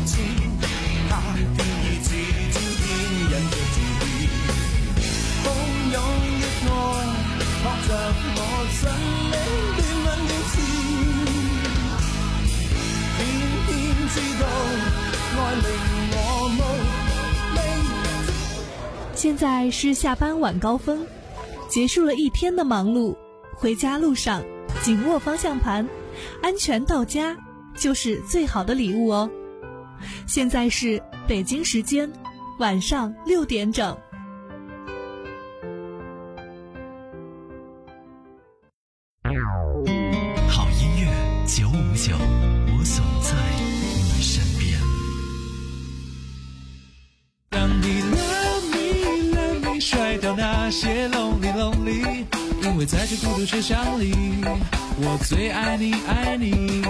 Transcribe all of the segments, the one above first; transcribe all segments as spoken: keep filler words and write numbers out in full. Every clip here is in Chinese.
前，他的意志照牽引着自己，洶湧的愛托着我生命斷吻了前，偏偏知道愛令我無力。 现在是下班晚高峰，结束了一天的忙碌，回家路上紧握方向盘，安全到家就是最好的礼物哦。现在是北京时间晚上六点整。 好音乐九五九，我总在你身边。 当你 love me love me 甩掉那些 lonely lonely， 因为在这孤独车厢里，我最爱你爱你。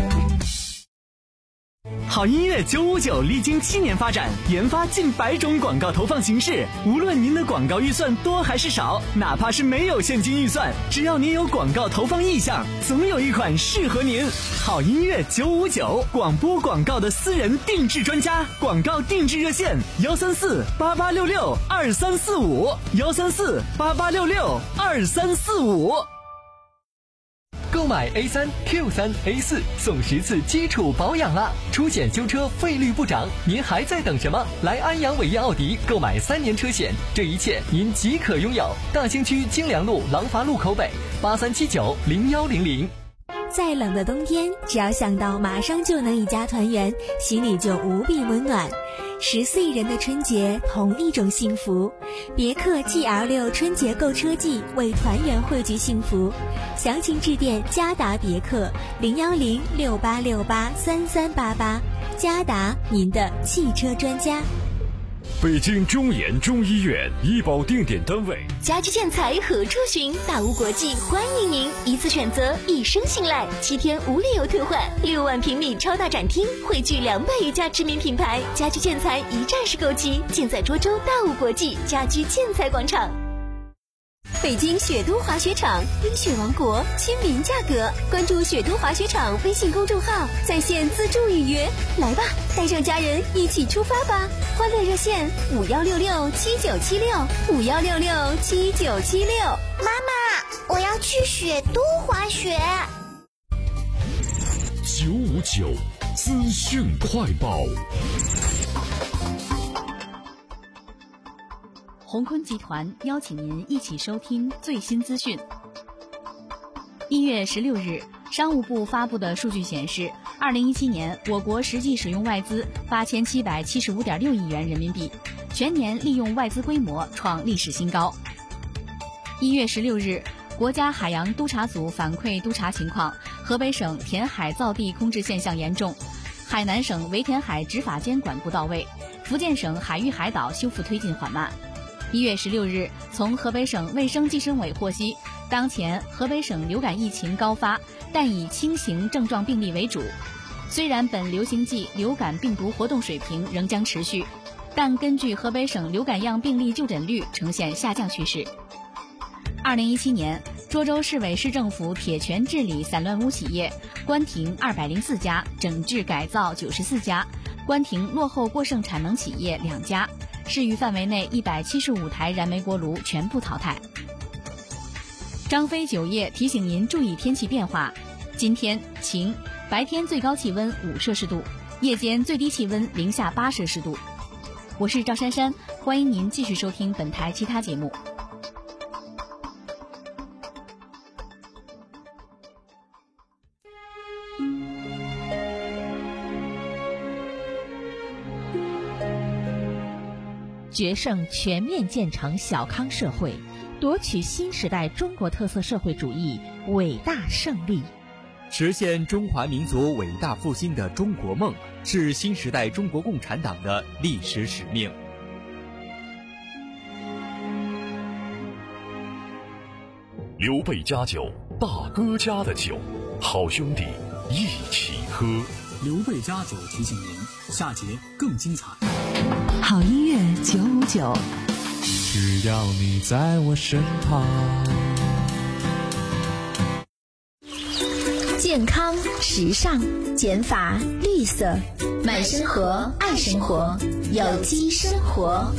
好音乐九五九历经七年发展，研发近百种广告投放形式。无论您的广告预算多还是少，哪怕是没有现金预算，只要您有广告投放意向，总有一款适合您。好音乐九五九，广播广告的私人定制专家，广告定制热线幺三四八八六六二三四五幺三四八八六六二三四五。 购买 A 三 Q 三 A 四送十次基础保养啦！出险修车费率不涨，您还在等什么？来安阳伟业奥迪购买三年车险，这一切您即可拥有。大兴区京良路廊坊路口北八三七九零幺零零。 再冷的冬天，只要想到马上就能一家团圆，心里就无比温暖。十四亿人的春节，同一种幸福。别克 G L 六 春节购车季，为团圆汇聚幸福。详情致电嘉达别克零幺零六八六八三三八八，嘉达您的汽车专家。 北京中研中医院医保定点单位， 家居建材何处寻？大屋国际欢迎您，一次选择，一生信赖，七天无理由退换，六万平米超大展厅，汇聚两百余家知名品牌，家居建材一站式购齐，建在涿州大屋国际家居建材广场。北京雪都滑雪场，冰雪王国，亲民价格。关注雪都滑雪场微信公众号，在线自助预约。来吧，带上家人一起出发吧！欢乐热线五幺六六七九七六五幺六六七九七六。 妈妈，我要去雪都滑雪。 九五九资讯快报。 鸿坤集团邀请您一起收听最新资讯。一月十六日，商务部发布的数据显示，二零一七年我国实际使用外资八千七百七十五点六亿元人民币，全年利用外资规模创历史新高。一月十六日，国家海洋督察组反馈督查情况，河北省填海造地空置现象严重，海南省围填海执法监管不到位，福建省海域海岛修复推进缓慢。一月十六日，从河北省卫生计生委获悉，当前河北省流感疫情高发，但以轻型症状病例为主。虽然本流行季流感病毒活动水平仍将持续，但根据河北省流感样病例就诊率呈现下降趋势。二零一七年，涿州市委市政府铁权治理散乱污企业，关停二百零四家，整治改造九十四家，关停落后过剩产能企业两家。市域范围内一百七十五台燃煤锅炉全部淘汰。张飞酒业提醒您注意天气变化，今天晴，白天最高气温五摄氏度，夜间最低气温零下八摄氏度。我是赵珊珊，欢迎您继续收听本台其他节目。 决胜全面建成小康社会，夺取新时代中国特色社会主义伟大胜利， 实现中华民族伟大复兴的中国梦，是新时代中国共产党的历史使命。 刘备家酒，大哥家的酒，好兄弟一起喝。 刘备家酒提醒您，下节更精彩。 好音乐九五九， 只要你在我身旁。 健康、时尚、减法、绿色， 买生活，爱生活，有机生活。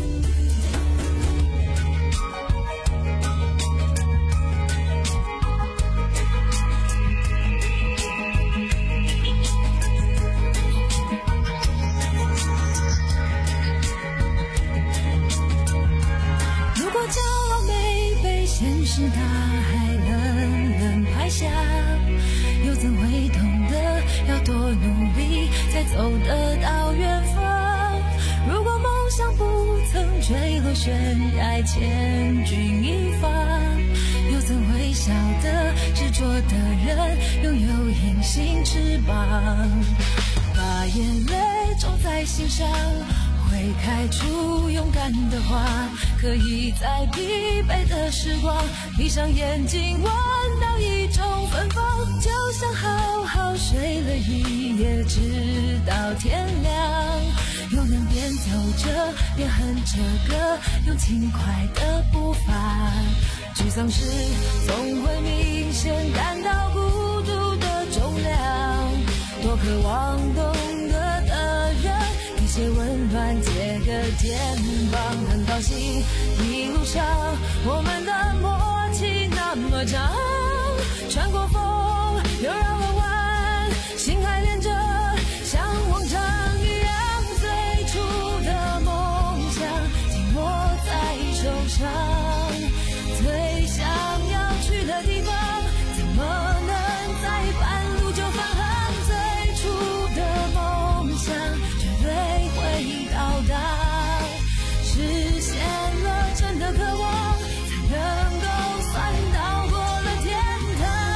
如果骄傲没被现实大海冷冷拍下，又怎会懂得要多努力才走得到远方？如果梦想不曾坠落悬崖，千钧一发，又怎会晓得执着的人拥有隐形翅膀？把眼泪种在心上，会开出勇敢的花，可以在疲惫的时光闭上眼睛闻到一种芬芳，就像好好睡了一夜直到天亮，又能边走着边哼着歌，用轻快的步伐。沮丧时总会明显感到孤独的重量，多渴望懂得的人给些温暖，借个肩膀。很高兴一路上我们的默契那么长，穿过风又绕了弯，心还连着像往常一样，最初的梦想紧握在手上，最想要去的地方怎么能在半路就返航？最初的梦想绝对会到达，实现了真的渴望，才能够算到过了天堂。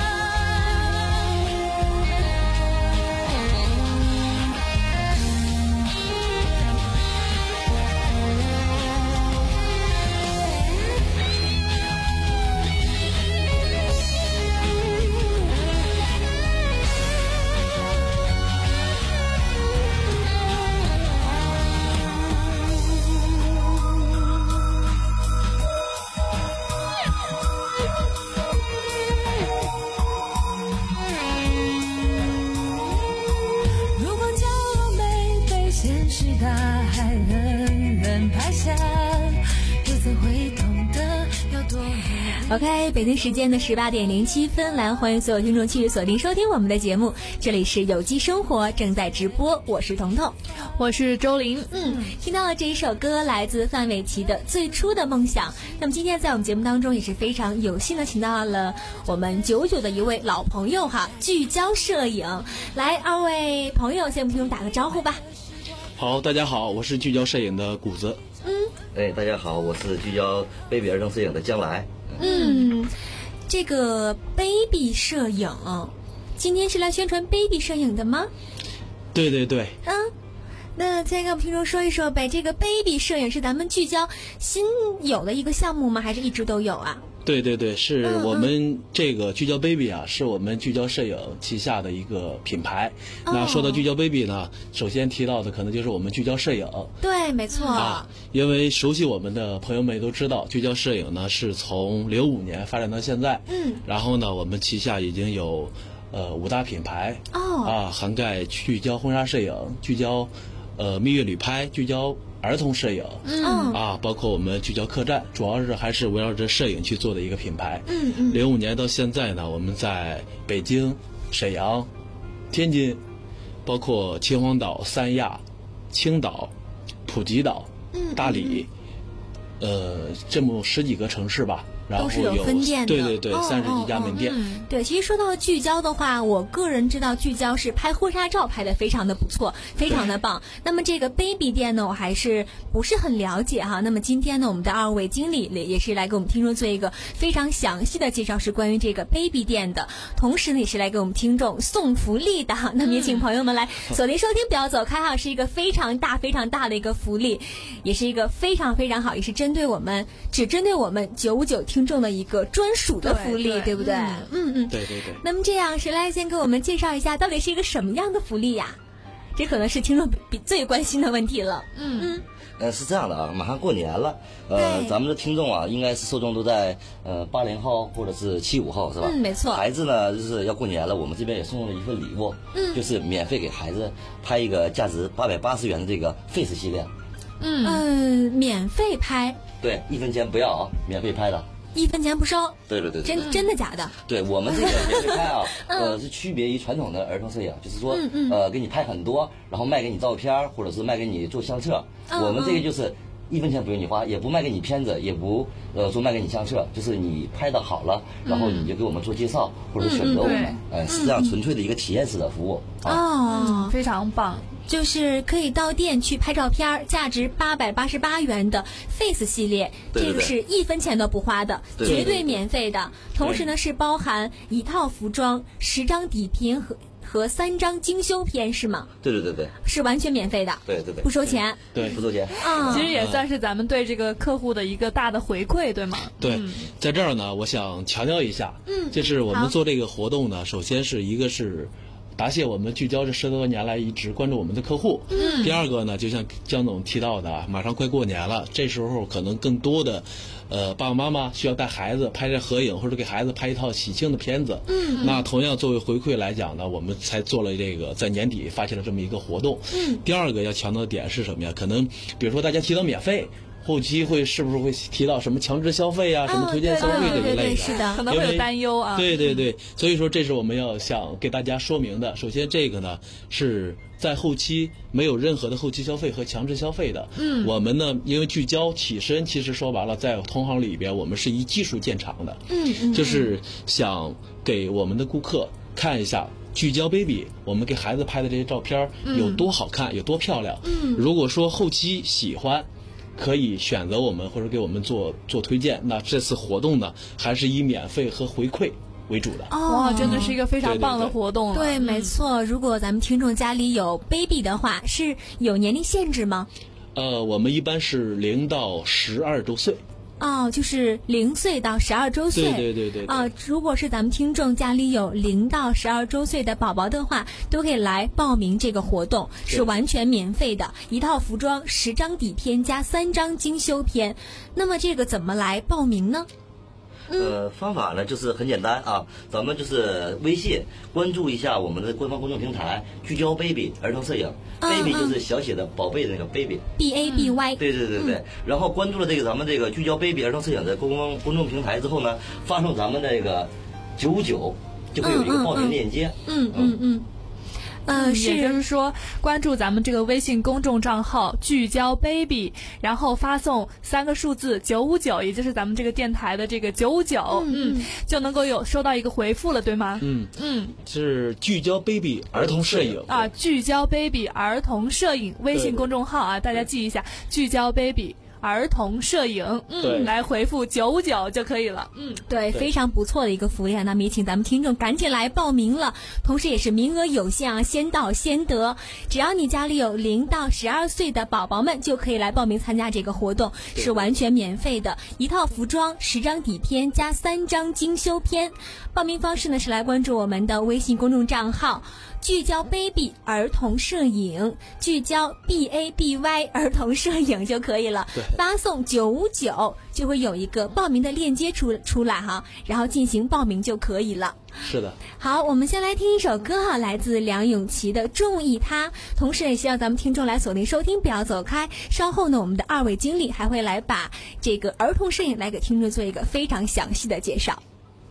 如果骄傲没被现实大海冷冷拍下，又怎会懂得要多努力。 OK， 北京时间的十八点零七分，来欢迎所有听众继续锁定收听我们的节目，这里是有机生活正在直播，我是彤彤， 我是周玲。 嗯，听到了这一首歌，来自范玮琪的《最初的梦想》。那么今天在我们节目当中也是非常有幸的请到了我们九九的一位老朋友哈，聚焦摄影。来，二位朋友先跟听众打个招呼吧。 好，大家好，我是聚焦摄影的谷子。 嗯， 哎，大家好，我是聚焦 baby 儿童摄影的将来。 嗯，这个 baby 摄影，今天是来宣传 baby 摄影的吗？ 对对对。 嗯，那再跟我们听众说一说呗，这个 baby 摄影是咱们聚焦新有的一个项目吗？还是一直都有啊？ 对对对，是我们这个聚焦 baby 啊，是我们聚焦摄影旗下的一个品牌。 哦、 那说到聚焦 baby 呢，首先提到的可能就是我们聚焦摄影。 对，没错。 啊，因为熟悉我们的朋友们也都知道，聚焦摄影呢是从零五年发展到现在。 嗯。 然后呢，我们旗下已经有呃五大品牌。 哦。 啊，涵盖聚焦婚纱摄影、聚焦呃蜜月旅拍、聚焦儿童摄影， 嗯啊，包括我们聚焦客栈，主要是还是围绕着摄影去做的一个品牌。 嗯嗯。 零五年到现在呢，我们在北京、沈阳、天津，包括秦皇岛、三亚、青岛、普吉岛、 嗯、 大理，呃，这么十几个城市吧。然后都是有分店的， 对对对，三十几家门店。 哦哦嗯、对，其实说到聚焦的话，我个人知道聚焦是拍婚纱照拍的非常的不错，非常的棒。那么这个 baby 店呢，我还是不是很了解哈。那么今天呢，我们的二位经理也是来给我们听众做一个非常详细的介绍，是关于这个 baby 店的。同时呢，也是来给我们听众送福利的。那么也请朋友们来锁定收听，不要走开哈，是一个非常大非常大的一个福利，也是一个非常非常好，也是针对我们只针对我们九五九听众的一个专属的福利， 对, 对, 对不对？嗯嗯， 对对对。 那么这样，谁来先给我们介绍一下，到底是一个什么样的福利呀？这可能是听众比最关心的问题了。 嗯嗯， 呃，是这样的啊，马上过年了，呃，咱们的听众啊，应该是受众都在呃八零后或者是七五后，是吧？ 嗯，没错。 孩子呢，就是要过年了，我们这边也送了一份礼物， 嗯， 就是免费给孩子拍一个价值八百八十元的这个 Face 系列。 嗯嗯，免费拍。 对，一分钱不要啊，免费拍的。 一分钱不收。 对对对对， 真真的假的？ 对我们这个免费拍啊，呃，是区别于传统的儿童摄影，就是说， 嗯嗯呃，给你拍很多，然后卖给你照片，或者是卖给你做相册。 嗯、 我们这个就是一分钱不用你花，也不卖给你片子，也不呃说卖给你相册，就是你拍的好了，然后你就给我们做介绍，或者选择我们，哎、嗯呃，是这样纯粹的一个体验式的服务。 哦、啊嗯， 非常棒。 就是可以到店去拍照片，价值八百八十八元的 Face 系列， 对对对， 这个是一分钱都不花的， 对对对， 绝对免费的。同时呢，是包含一套服装、十张底片和和三张精修片，是吗？ 对对对对， 是完全免费的。 对对对， 不收钱。 对， 不收钱。 啊， 其实也算是咱们对这个客户的一个大的回馈，对吗？ 对， 嗯、 在这儿呢，我想强调一下， 嗯， 就是我们做这个活动呢，首先是一个是答谢我们聚焦这十多年来一直关注我们的客户。 嗯， 第二个呢，就像江总提到的，马上快过年了，这时候可能更多的，呃，爸爸妈妈需要带孩子拍这合影，或者给孩子拍一套喜庆的片子。 嗯， 那同样作为回馈来讲呢，我们才做了这个在年底发起了这么一个活动。 嗯， 第二个要强调的点是什么呀？可能比如说大家提到免费。后期会是不是会提到什么强制消费啊、哦、什么推荐消费这一类的？ 是的， 可能会有担忧啊。 对对对，所以说这是我们要想给大家说明的。首先，这个呢是在后期没有任何的后期消费和强制消费的。 嗯， 我们呢因为聚焦起身，其实说白了，在同行里边，我们是以技术见长的。 嗯嗯， 就是想给我们的顾客看一下。聚焦 baby， 我们给孩子拍的这些照片有多好看，有多漂亮。 嗯， 如果说后期喜欢。可以选择我们或者给我们做做推荐。那这次活动呢，还是以免费和回馈为主的。 哦， 哇，真的是一个非常棒的活动了。 对，对，没错。如果咱们听众家里有 baby 的话，是有年龄限制吗？ 呃，我们一般是零到十二周岁。 哦，就是零岁到十二周岁。 对对对 对, 对。 啊、呃，如果是咱们听众家里有零到十二周岁的宝宝的话，都可以来报名这个活动，是完全免费的，一套服装、十张底片加三张精修片。那么这个怎么来报名呢？ 呃，方法呢就是很简单啊，咱们就是微信关注一下我们的官方公众平台“聚焦 baby 儿童摄影”， 嗯 ，baby 就是小写的宝贝的那个 baby，B A B Y， 对对对对。 嗯、 然后关注了这个咱们这个“聚焦 baby 儿童摄影”的公公公众平台之后呢，发送咱们这个九五九，就会有一个报名链接。 嗯嗯嗯。嗯嗯嗯，也就是说，关注咱们这个微信公众账号“聚焦 baby”， 然后发送三个数字九五九，也就是咱们这个电台的这个九五九，嗯，就能够有收到一个回复了，对吗？ 嗯嗯， 是聚焦 baby 儿童摄影啊，聚焦 baby 儿童摄影微信公众号啊，大家记一下，聚焦 baby。儿童摄影，嗯，来回复九五九就可以了。嗯， 对，非常不错的一个福利啊！那么也请咱们听众赶紧来报名了，同时也是名额有限啊，先到先得。只要你家里有零到十二岁的宝宝们，就可以来报名参加这个活动，是完全免费的，一套服装、十张底片加三张精修片。报名方式呢是来关注我们的微信公众账号。聚焦 baby 儿童摄影，聚焦 B A B Y 儿童摄影就可以了。发送九五九就会有一个报名的链接出出来哈，然后进行报名就可以了。 是的。 好，我们先来听一首歌哈，来自梁咏琪的《中意他》，同时也希望咱们听众来锁定收听，不要走开。稍后呢，我们的二位经理还会来把这个儿童摄影来给听众做一个非常详细的介绍。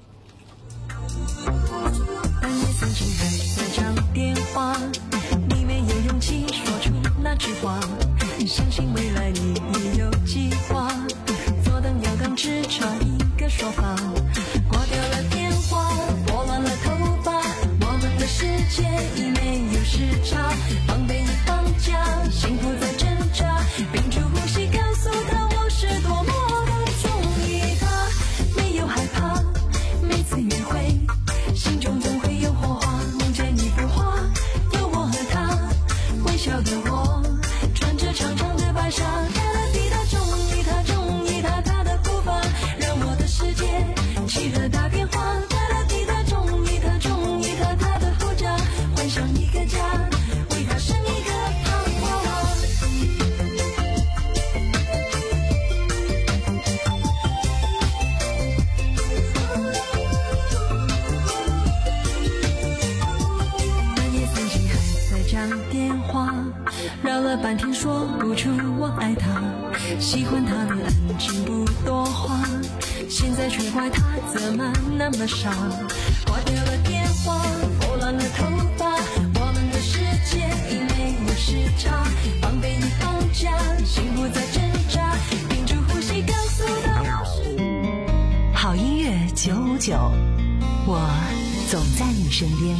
电话，你没有勇气说出那句话，相信未来你也有计划，左等右等只差一个说法，挂掉了电话，拨乱了头发，我们的世界已没有时差，防备已放假，幸福在挣扎，屏住呼吸告诉他我是多么的中意他，没有害怕，每次约会心中总会有火花，梦见一幅画，有我和他，微笑的我穿着长长的白纱，哒啦滴答中意他，中意他，他的步伐让我的世界起了大变化，哒啦滴答中意他，中意他，他的护照换上一个家，为他生一个胖娃娃。 半天说不出我爱他，喜欢他的安静不多话，现在却怪他怎么那么傻，挂掉了电话，拨乱了头发，我们的世界已没有时差，防备已放假，心不再挣扎，屏住呼吸告诉他好音乐九五九，我总在你身边。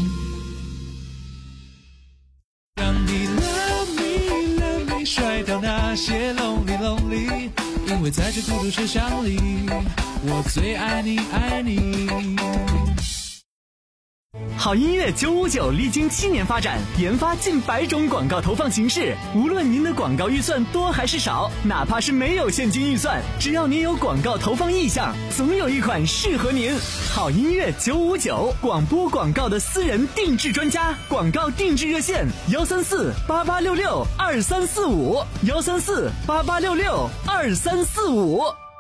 让你 love me love me 甩掉那些 lonely lonely， 因为在这孤独车厢里，我最爱你爱你。 好音乐九五九历经七年发展，研发近百种广告投放形式。无论您的广告预算多还是少，哪怕是没有现金预算，只要您有广告投放意向，总有一款适合您。好音乐九五九，广播广告的私人定制专家，广告定制热线：幺三四八八六六二三四五，幺三四八八六六二三四五。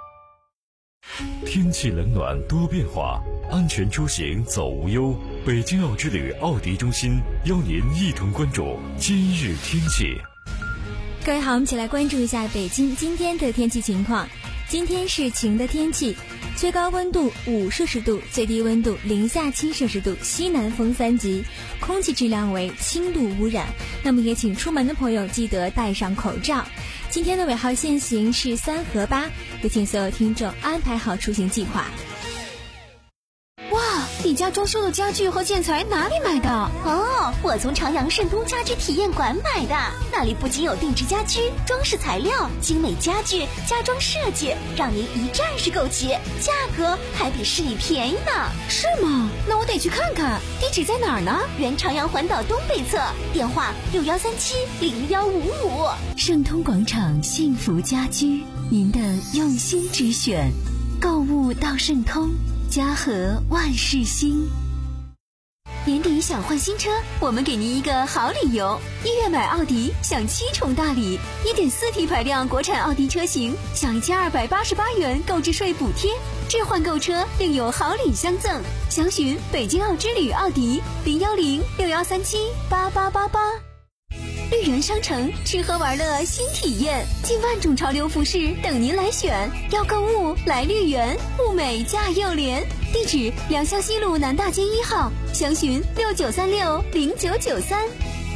天气冷暖多变化，安全出行走无忧。北京奥之旅奥迪中心邀您一同关注今日天气。 各位好，我们一起来关注一下北京今天的天气情况。今天是晴的天气，最高温度五摄氏度，最低温度零下七摄氏度，西南风三级，空气质量为轻度污染。那么也请出门的朋友记得戴上口罩。今天的尾号限行是三和八，也请所有听众安排好出行计划。 哇，你家装修的家具和建材哪里买的？ 哦，我从朝阳盛通家居体验馆买的，那里不仅有定制家居、装饰材料、精美家具、家装设计，让您一站式购齐，价格还比市里便宜呢。 是吗？那我得去看看，地址在哪儿呢？ 原朝阳环岛东北侧，电话六幺三七零幺五五。 盛通广场幸福家居，您的用心之选，购物到盛通，家和万事兴。年底想换新车，我们给您一个好理由。一月买奥迪享七重大礼， 一点四 T 排量国产奥迪车型享一千二百八十八元购置税补贴，置换购车另有好礼相赠。详询北京奥之旅奥迪零幺零六幺三七八八八八。绿园商城吃喝玩乐新体验，近万种潮流服饰等您来选。要购物来绿园，物美价又廉。地址良乡西路南大街一号，详询六九三六零九九三。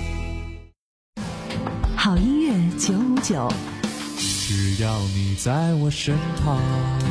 好音乐九五九， 只要你在我身旁。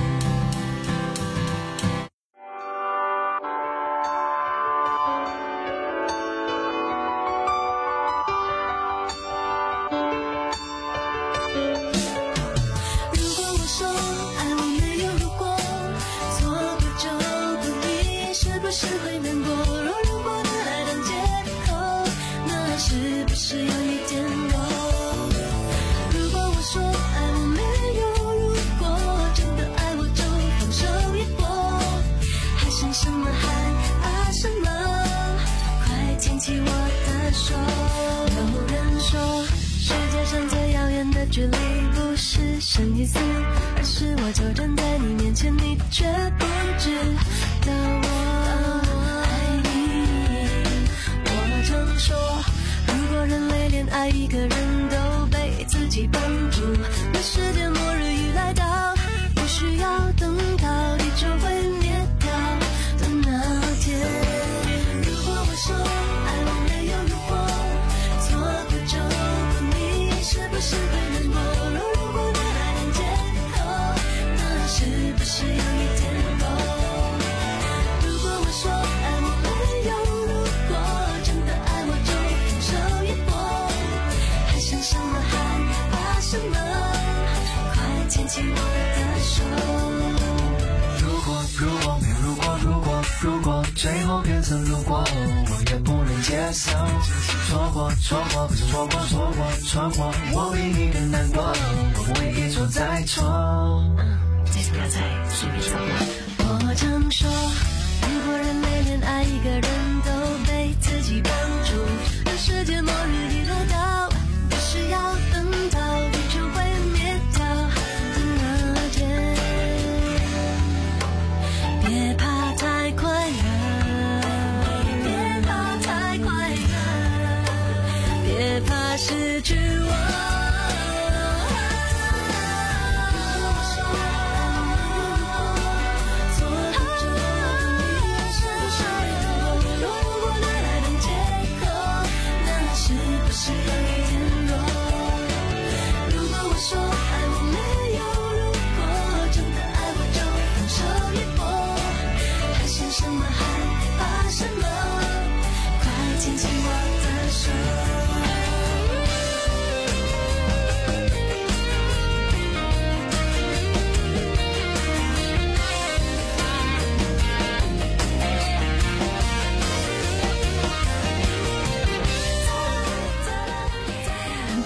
距离不是生与死，而是我就站在你面前，你却不知道我爱你。我常说，如果人类连爱一个人都被自己绑住，那世界末日一来到，不需要等到地球会灭掉的那天。如果我说爱我没有如果，错过就不你是不是会难过？如果你还能借口，那是不是有一天够？如果我说爱我没有如果，真的爱我就放手一搏，还想什么还怕什么？快牵起我的手。 如果如果没有如果如果如果最后变成如果，我也不能接受。错过错过不是错过错过错过，我比你更难过，我不会一错再错。 这次不要再随便说了。我常说，如果人类连爱一个人都被自己绑住，那世界末日一来到，不是要等到地球会灭掉的那天。别怕太快乐，别怕太快乐，别怕失去我。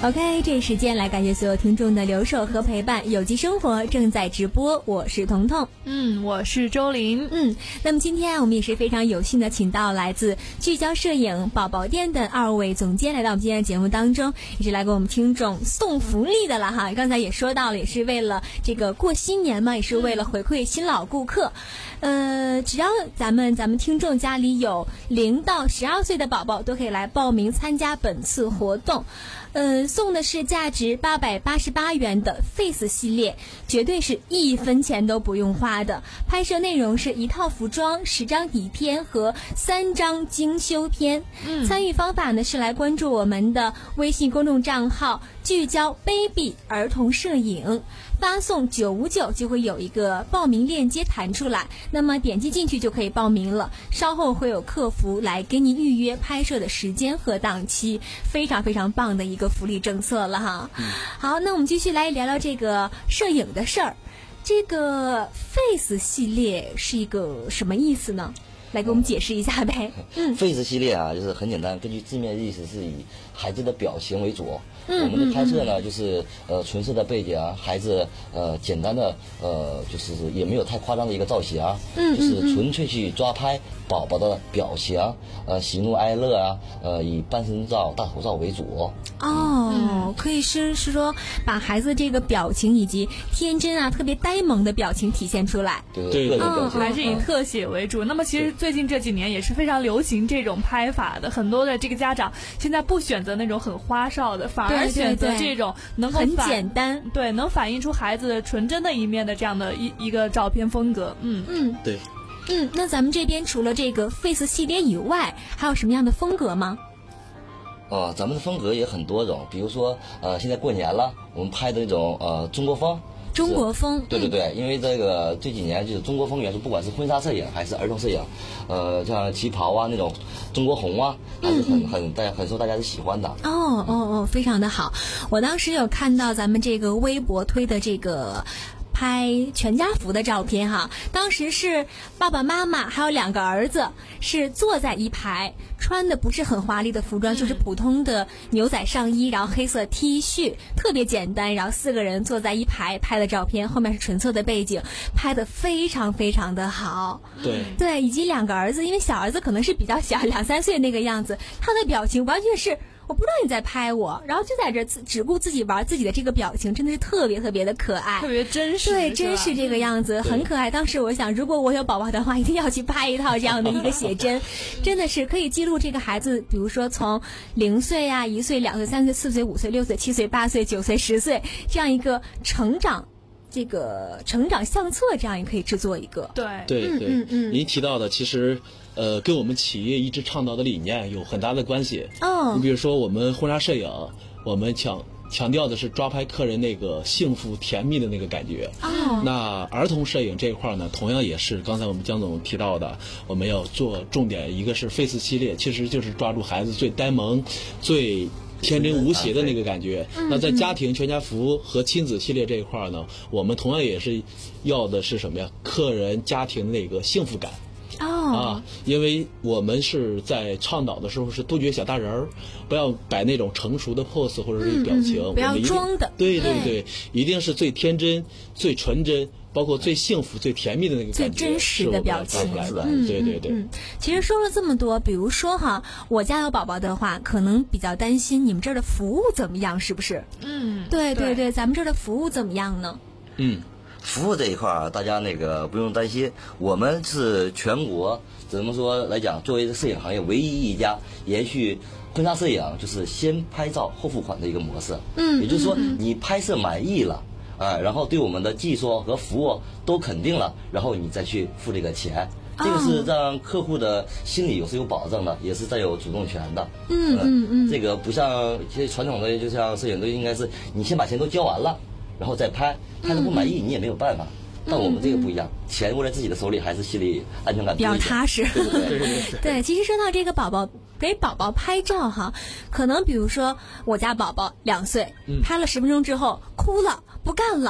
OK， 这时间来感谢所有听众的留守和陪伴。有机生活正在直播，我是彤彤， 嗯，我是周玲， 嗯。那么今天啊，我们也是非常有幸的请到来自聚焦摄影宝宝店的二位总监来到我们今天的节目当中，也是来给我们听众送福利的了哈。刚才也说到了，也是为了这个过新年嘛，也是为了回馈新老顾客。呃，只要咱们咱们听众家里有零到十二岁的宝宝，都可以来报名参加本次活动。呃，送的是价值八百八十八元的 Face 系列，绝对是一分钱都不用花的。拍摄内容是一套服装、十张底片和三张精修片。嗯，参与方法呢是来关注我们的微信公众账号聚焦 baby 儿童摄影，发送九五九就会有一个报名链接弹出来，那么点击进去就可以报名了。稍后会有客服来给你预约拍摄的时间和档期，非常非常棒的一个福利政策了哈。嗯、好，那我们继续来聊聊这个摄影的事儿。这个 Face 系列是一个什么意思呢？来给我们解释一下呗。 嗯 ，Face 系列啊，就是很简单，根据字面意思是以孩子的表情为主。嗯，我们的拍摄呢，就是呃纯色的背景啊，孩子呃简单的呃就是也没有太夸张的一个造型啊，嗯，就是纯粹去抓拍宝宝的表情，呃喜怒哀乐啊，呃以半身照、大头照为主。 哦，嗯、可以是是说把孩子这个表情以及天真啊、特别呆萌的表情体现出来。 对对对， 嗯，还是以特写为主。那么其实最近这几年也是非常流行这种拍法的，很多的这个家长现在不选择那种很花哨的，反而选择这种能够很简单， 对，能反映出孩子纯真的一面的这样的一一个照片风格。嗯嗯， 对。 嗯，那咱们这边除了这个 Face 系列以外，还有什么样的风格吗？ 哦，咱们的风格也很多种，比如说呃，现在过年了，我们拍的那种呃中国风。 中国风， 对对对，嗯、因为这个这几年就是中国风元素，不管是婚纱摄影还是儿童摄影，呃，像旗袍啊那种中国红啊，还是很、嗯、很大家很受大家的喜欢的。 哦哦哦，非常的好。我当时有看到咱们这个微博推的这个拍全家福的照片哈，当时是爸爸妈妈还有两个儿子是坐在一排，穿的不是很华丽的服装，嗯、就是普通的牛仔上衣，然后黑色 T 恤，特别简单，然后四个人坐在一排拍的照片，后面是纯色的背景，拍的非常非常的好。 对对，以及两个儿子，因为小儿子可能是比较小，两三岁那个样子，他的表情完全是我不知道你在拍我，然后就在这只顾自己玩自己的这个表情，真的是特别特别的可爱， 特别真实。 对，真是这个样子，很可爱。当时我想，如果我有宝宝的话，一定要去拍一套这样的一个写真，真的是可以记录这个孩子，比如说从零岁啊、一岁、两岁、三岁、四岁、五岁、六岁、七岁、八岁、九岁、十岁这样一个成长。这个成长相册，这样也可以制作一个。 对对对， 嗯嗯， 您提到的其实，呃，跟我们企业一直倡导的理念有很大的关系。 哦， 你比如说我们婚纱摄影，我们强强调的是抓拍客人那个幸福甜蜜的那个感觉。 哦， 那儿童摄影这一块呢，同样也是刚才我们江总提到的，我们要做重点，一个是 Face 系列，其实就是抓住孩子最呆萌、最天真无邪的那个感觉。 嗯、 那在家庭全家福和亲子系列这一块呢，我们同样也是要的是什么呀？客人家庭那个幸福感。 哦啊，因为我们是在倡导的时候是杜绝小大人儿，不要摆那种成熟的 pose 或者是表情， 嗯嗯、不要装的。 对对对，一定是最天真、最纯真。包括最幸福、最甜蜜的那个感觉， 最真实的表情， 嗯，对对对。 嗯，其实说了这么多，比如说哈，我家有宝宝的话，可能比较担心你们这儿的服务怎么样，是不是？ 嗯， 对对对，咱们这儿的服务怎么样呢？ 嗯，服务这一块儿，大家那个不用担心，我们是全国怎么说来讲，作为摄影行业唯一一家延续婚纱摄影就是先拍照后付款的一个模式。 嗯， 也就是说，你拍摄满意了。啊，然后对我们的技术和服务都肯定了，然后你再去付这个钱，这个是让客户的心里有是有保证的，也是占有主动权的。 嗯嗯嗯， 这个不像一些传统的，就像摄影都应该是你先把钱都交完了，然后再拍，拍的不满意你也没有办法。但我们这个不一样，钱握在自己的手里，还是心里安全感比较踏实。 对对对对对，其实说到这个宝宝给宝宝拍照哈，可能比如说我家宝宝两岁，拍了十分钟之后哭了，不干了。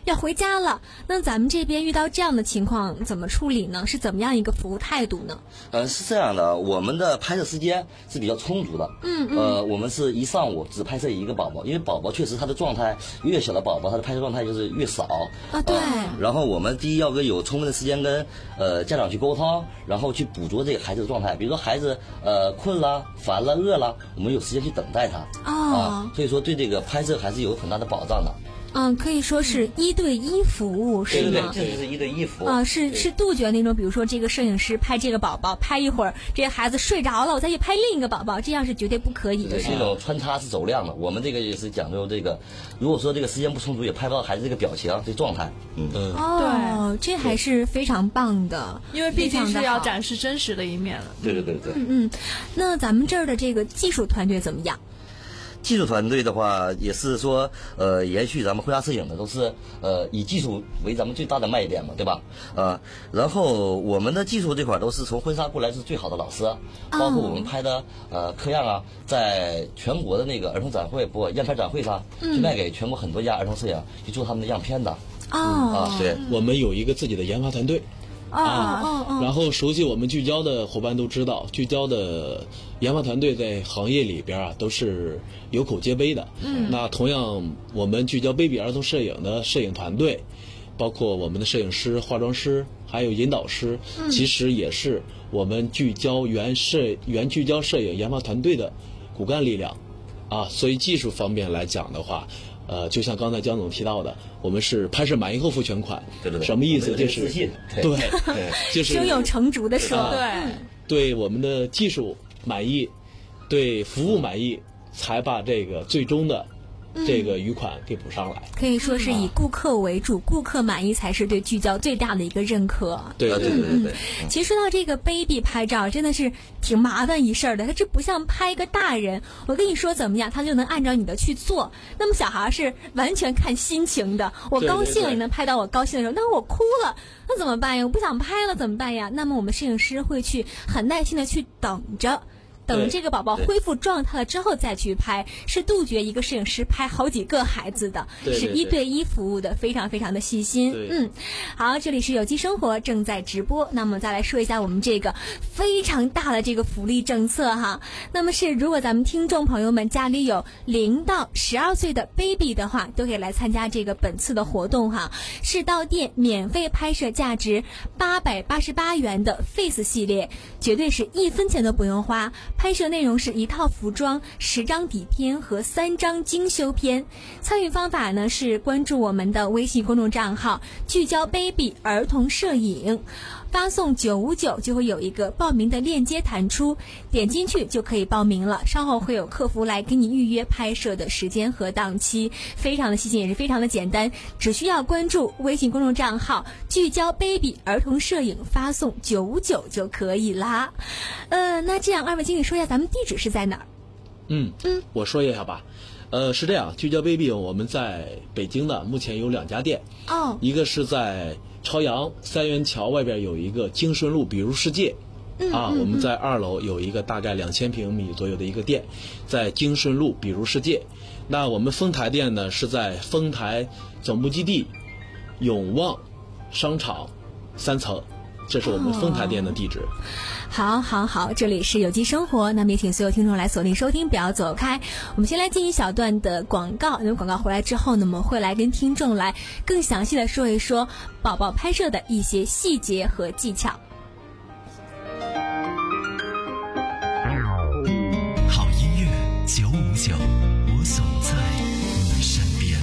要回家了，那咱们这边遇到这样的情况怎么处理呢？是怎么样一个服务态度呢？ 呃，是这样的，我们的拍摄时间是比较充足的。 嗯嗯。 呃，我们是一上午只拍摄一个宝宝，因为宝宝确实他的状态越小的宝宝，他的拍摄状态就是越少。 啊，对。 呃、然后我们第一要跟有充分的时间跟呃家长去沟通，然后去捕捉这个孩子的状态。比如说孩子呃困了、烦了、饿了，我们有时间去等待他。 哦。 啊，所以说对这个拍摄还是有很大的保障的。 嗯，可以说是一对一服务，是吗？ 对对对，这就是一对一服务啊，是是杜绝那种，比如说这个摄影师拍这个宝宝，拍一会儿，这个孩子睡着了，我再去拍另一个宝宝，这样是绝对不可以的。 对，这种穿插是走量的。我们这个也是讲究这个，如果说这个时间不充足，也拍不到孩子这个表情、这状态。嗯嗯， 哦，这还是非常棒的， 因为毕竟是要展示真实的一面了。 对对对对。 嗯嗯，那咱们这儿的这个技术团队怎么样？ 技术团队的话，也是说，呃，延续咱们婚纱摄影的，都是呃以技术为咱们最大的卖点嘛，对吧？呃，然后我们的技术这块都是从婚纱过来是最好的老师，包括我们拍的呃课样啊，在全国的那个儿童展会不样片展会上，去卖给全国很多家儿童摄影去做他们的样片的。 哦， 啊，对， 我们有一个自己的研发团队。 哦哦哦， 然后熟悉我们聚焦的伙伴都知道，聚焦的研发团队在行业里边啊都是有口皆碑的。 嗯， 那同样我们聚焦 baby 儿童摄影的摄影团队，包括我们的摄影师、化妆师，还有引导师， 嗯、 其实也是我们聚焦原摄原聚焦摄影研发团队的骨干力量，啊，所以技术方面来讲的话。呃，就像刚才江总提到的，我们是拍摄满意后付全款。 对对对。 什么意思？就是对对，就是胸有成竹的说， 对， 对我们的技术满意，对服务满意，才把这个最终的这个余款给补上来。 可以说是以顾客为主，顾客满意才是对聚焦最大的一个认可。 对对对对对。 其实说到这个 baby 拍照，真的是挺麻烦一事儿的。它这不像拍一个大人，我跟你说怎么样，他就能按照你的去做。那么小孩是完全看心情的，我高兴了，你能拍到我高兴的时候，但是我哭了，那怎么办呀？我不想拍了怎么办呀？那么我们摄影师会去很耐心的去等着。等这个宝宝恢复状态了之后再去拍，是杜绝一个摄影师拍好几个孩子的， 对对对， 是一对一服务的，非常非常的细心。嗯，好，这里是有机生活正在直播。那么再来说一下我们这个非常大的这个福利政策哈。那么是如果咱们听众朋友们家里有零到十二岁的 baby 的话，都可以来参加这个本次的活动哈。是到店免费拍摄价值八百八十八元的 Face 系列，绝对是一分钱都不用花。拍摄内容是一套服装、十张底片和三张精修片。参与方法呢是关注我们的微信公众账号“聚焦 baby 儿童摄影”，发送九五九就会有一个报名的链接弹出，点进去就可以报名了。稍后会有客服来给你预约拍摄的时间和档期，非常的细心，也是非常的简单，只需要关注微信公众账号“聚焦 baby 儿童摄影”，发送九五九就可以啦。呃，那这样二位经理说一下咱们地址是在哪儿？ 嗯嗯，我说一下吧。呃，是这样，聚焦 baby 我们在北京的目前有两家店。 哦， 一个是在朝阳三元桥外边有一个京顺路比如世界。 嗯、 啊， 嗯、 我们在二楼有一个大概两千平米左右的一个店，在京顺路比如世界。那我们丰台店呢是在丰台总部基地永旺商场三层，这是我们丰台店的地址。 哦，好好好，这里是有机生活，那么也请所有听众来锁定收听，不要走开。我们先来进一小段的广告，那么广告回来之后呢，我们会来跟听众来更详细的说一说宝宝拍摄的一些细节和技巧。 好音乐九五九，我总在你身边。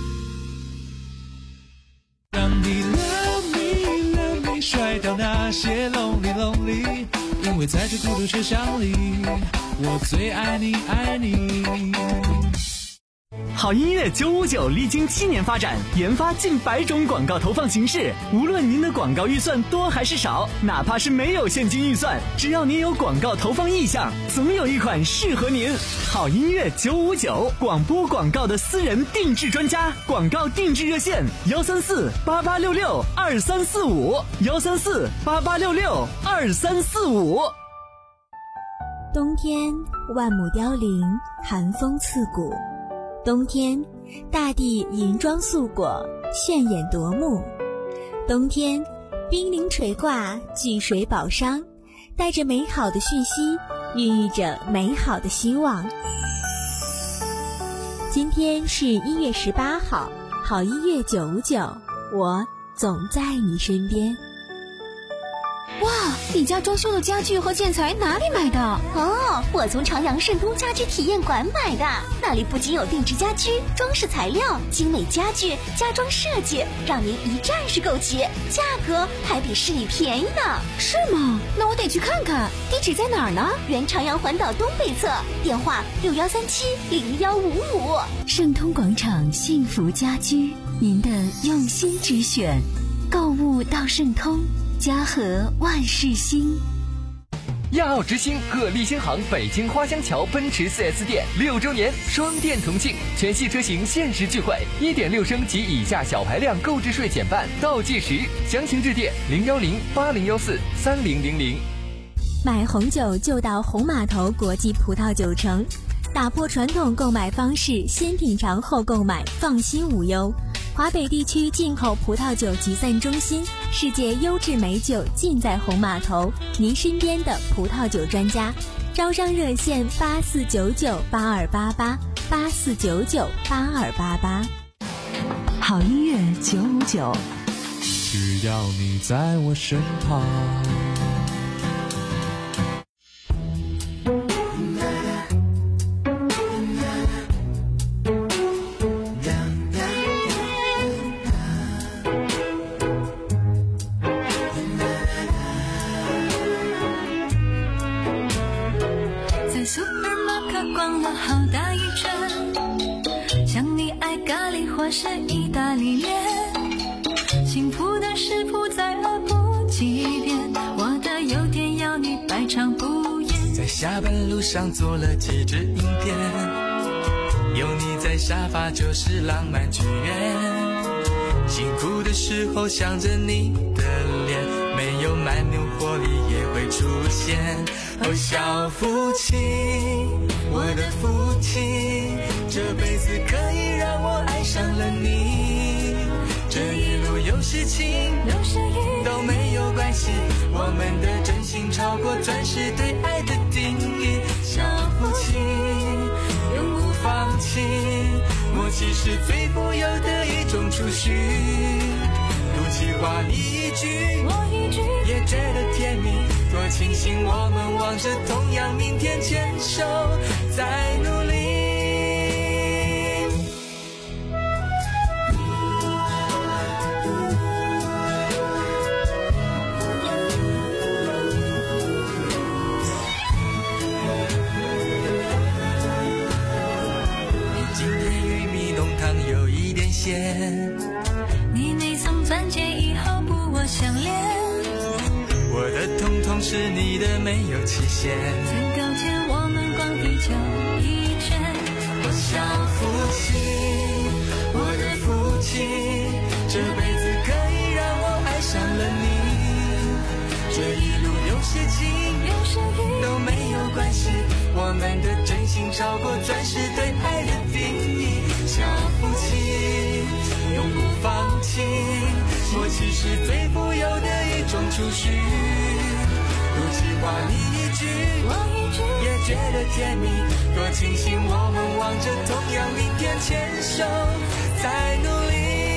让你 love me love me 甩掉那些 lonely lonely， 因为在这孤独车厢里，我最爱你爱你。 好音乐九五九历经七年发展，研发近百种广告投放形式。无论您的广告预算多还是少，哪怕是没有现金预算，只要您有广告投放意向，总有一款适合您。好音乐九五九，广播广告的私人定制专家，广告定制热线：幺三四八八六六二三四五，幺三四八八六六二三四五。 冬天万木凋零，寒风刺骨。冬天大地银装素裹，炫眼夺目。冬天，冰凌垂挂，聚水宝商，带着美好的讯息，孕育着美好的希望。今天是一月十八号，好音乐九五九，我总在你身边。 哇，你家装修的家具和建材哪里买的？哦，我从长阳盛通家居体验馆买的。那里不仅有定制家居、装饰材料、精美家具、家装设计，让您一站式购齐，价格还比市里便宜呢。是吗？那我得去看看。地址在哪儿呢？原长阳环岛东北侧，电话六幺三七零幺五五。 盛通广场幸福家居，您的用心之选。购物到盛通，家和万事兴。 亚奥之星和立新行北京花乡桥奔驰 四 S 店六周年双店同庆，全系车型限时钜惠， 一点六升及以下小排量购置税减半，倒计时。详情致电零幺零八零幺四三零零零。 买红酒就到红码头国际葡萄酒城，打破传统购买方式，先品尝后购买，放心无忧。华北地区进口葡萄酒集散中心，世界优质美酒尽在红码头，您身边的葡萄酒专家。招商热线八四九九八二八八八四九九八二八八。 好音乐九五九， 只要你在我身旁。 是意大利面，幸福的食谱再饿不几遍，我的油田要你百尝不厌。 在下班路上做了几支影片，有你在沙发就是浪漫剧院，辛苦的时候想着你的脸，没有蛮牛活力也会出现。哦，小父亲，我的父亲，这辈子可以让我爱上了你，这一路有事情都没有关系，我们的真心超过钻石对爱的定义。小父亲永不放弃，默契是最富有的一种储蓄，赌气话你一句我一句也觉得甜蜜，多庆幸我们望着同样明天，牵手在努力。 你没从钻戒以后不我相恋， 我的统统是你的没有期限， 曾高见我们逛地球一圈。 我小父亲，我的父亲，这辈子可以让我爱上了你，这一路有些情都没有关系，我们的真心超过钻石对爱的定义。小父亲永不放弃，默契是最富有的一种储蓄，赌气话你一句我一句也觉得甜蜜，多庆幸我们望着同样明天，牵手在努力。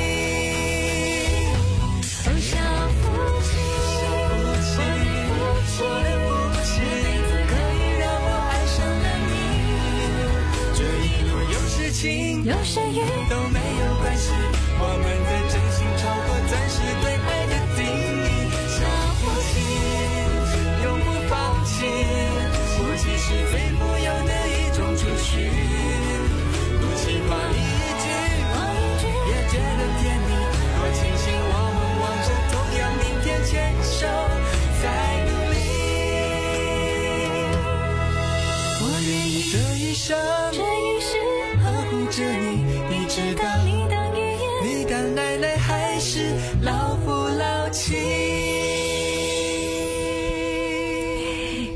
哦，小父亲，我的父亲，这辈子可以让我爱上了你， 这一路有事情有时雨都没有关系，我们的真心超过钻石对爱的定义。小父亲永不放弃，默契是最富有的一种储蓄，赌气话你一句我一句也觉得甜蜜，多庆幸我们望着同样明天，牵手在努力。我愿意这一生这一世呵护着你，你知道你的语言， 你的奶奶还是老夫老妻。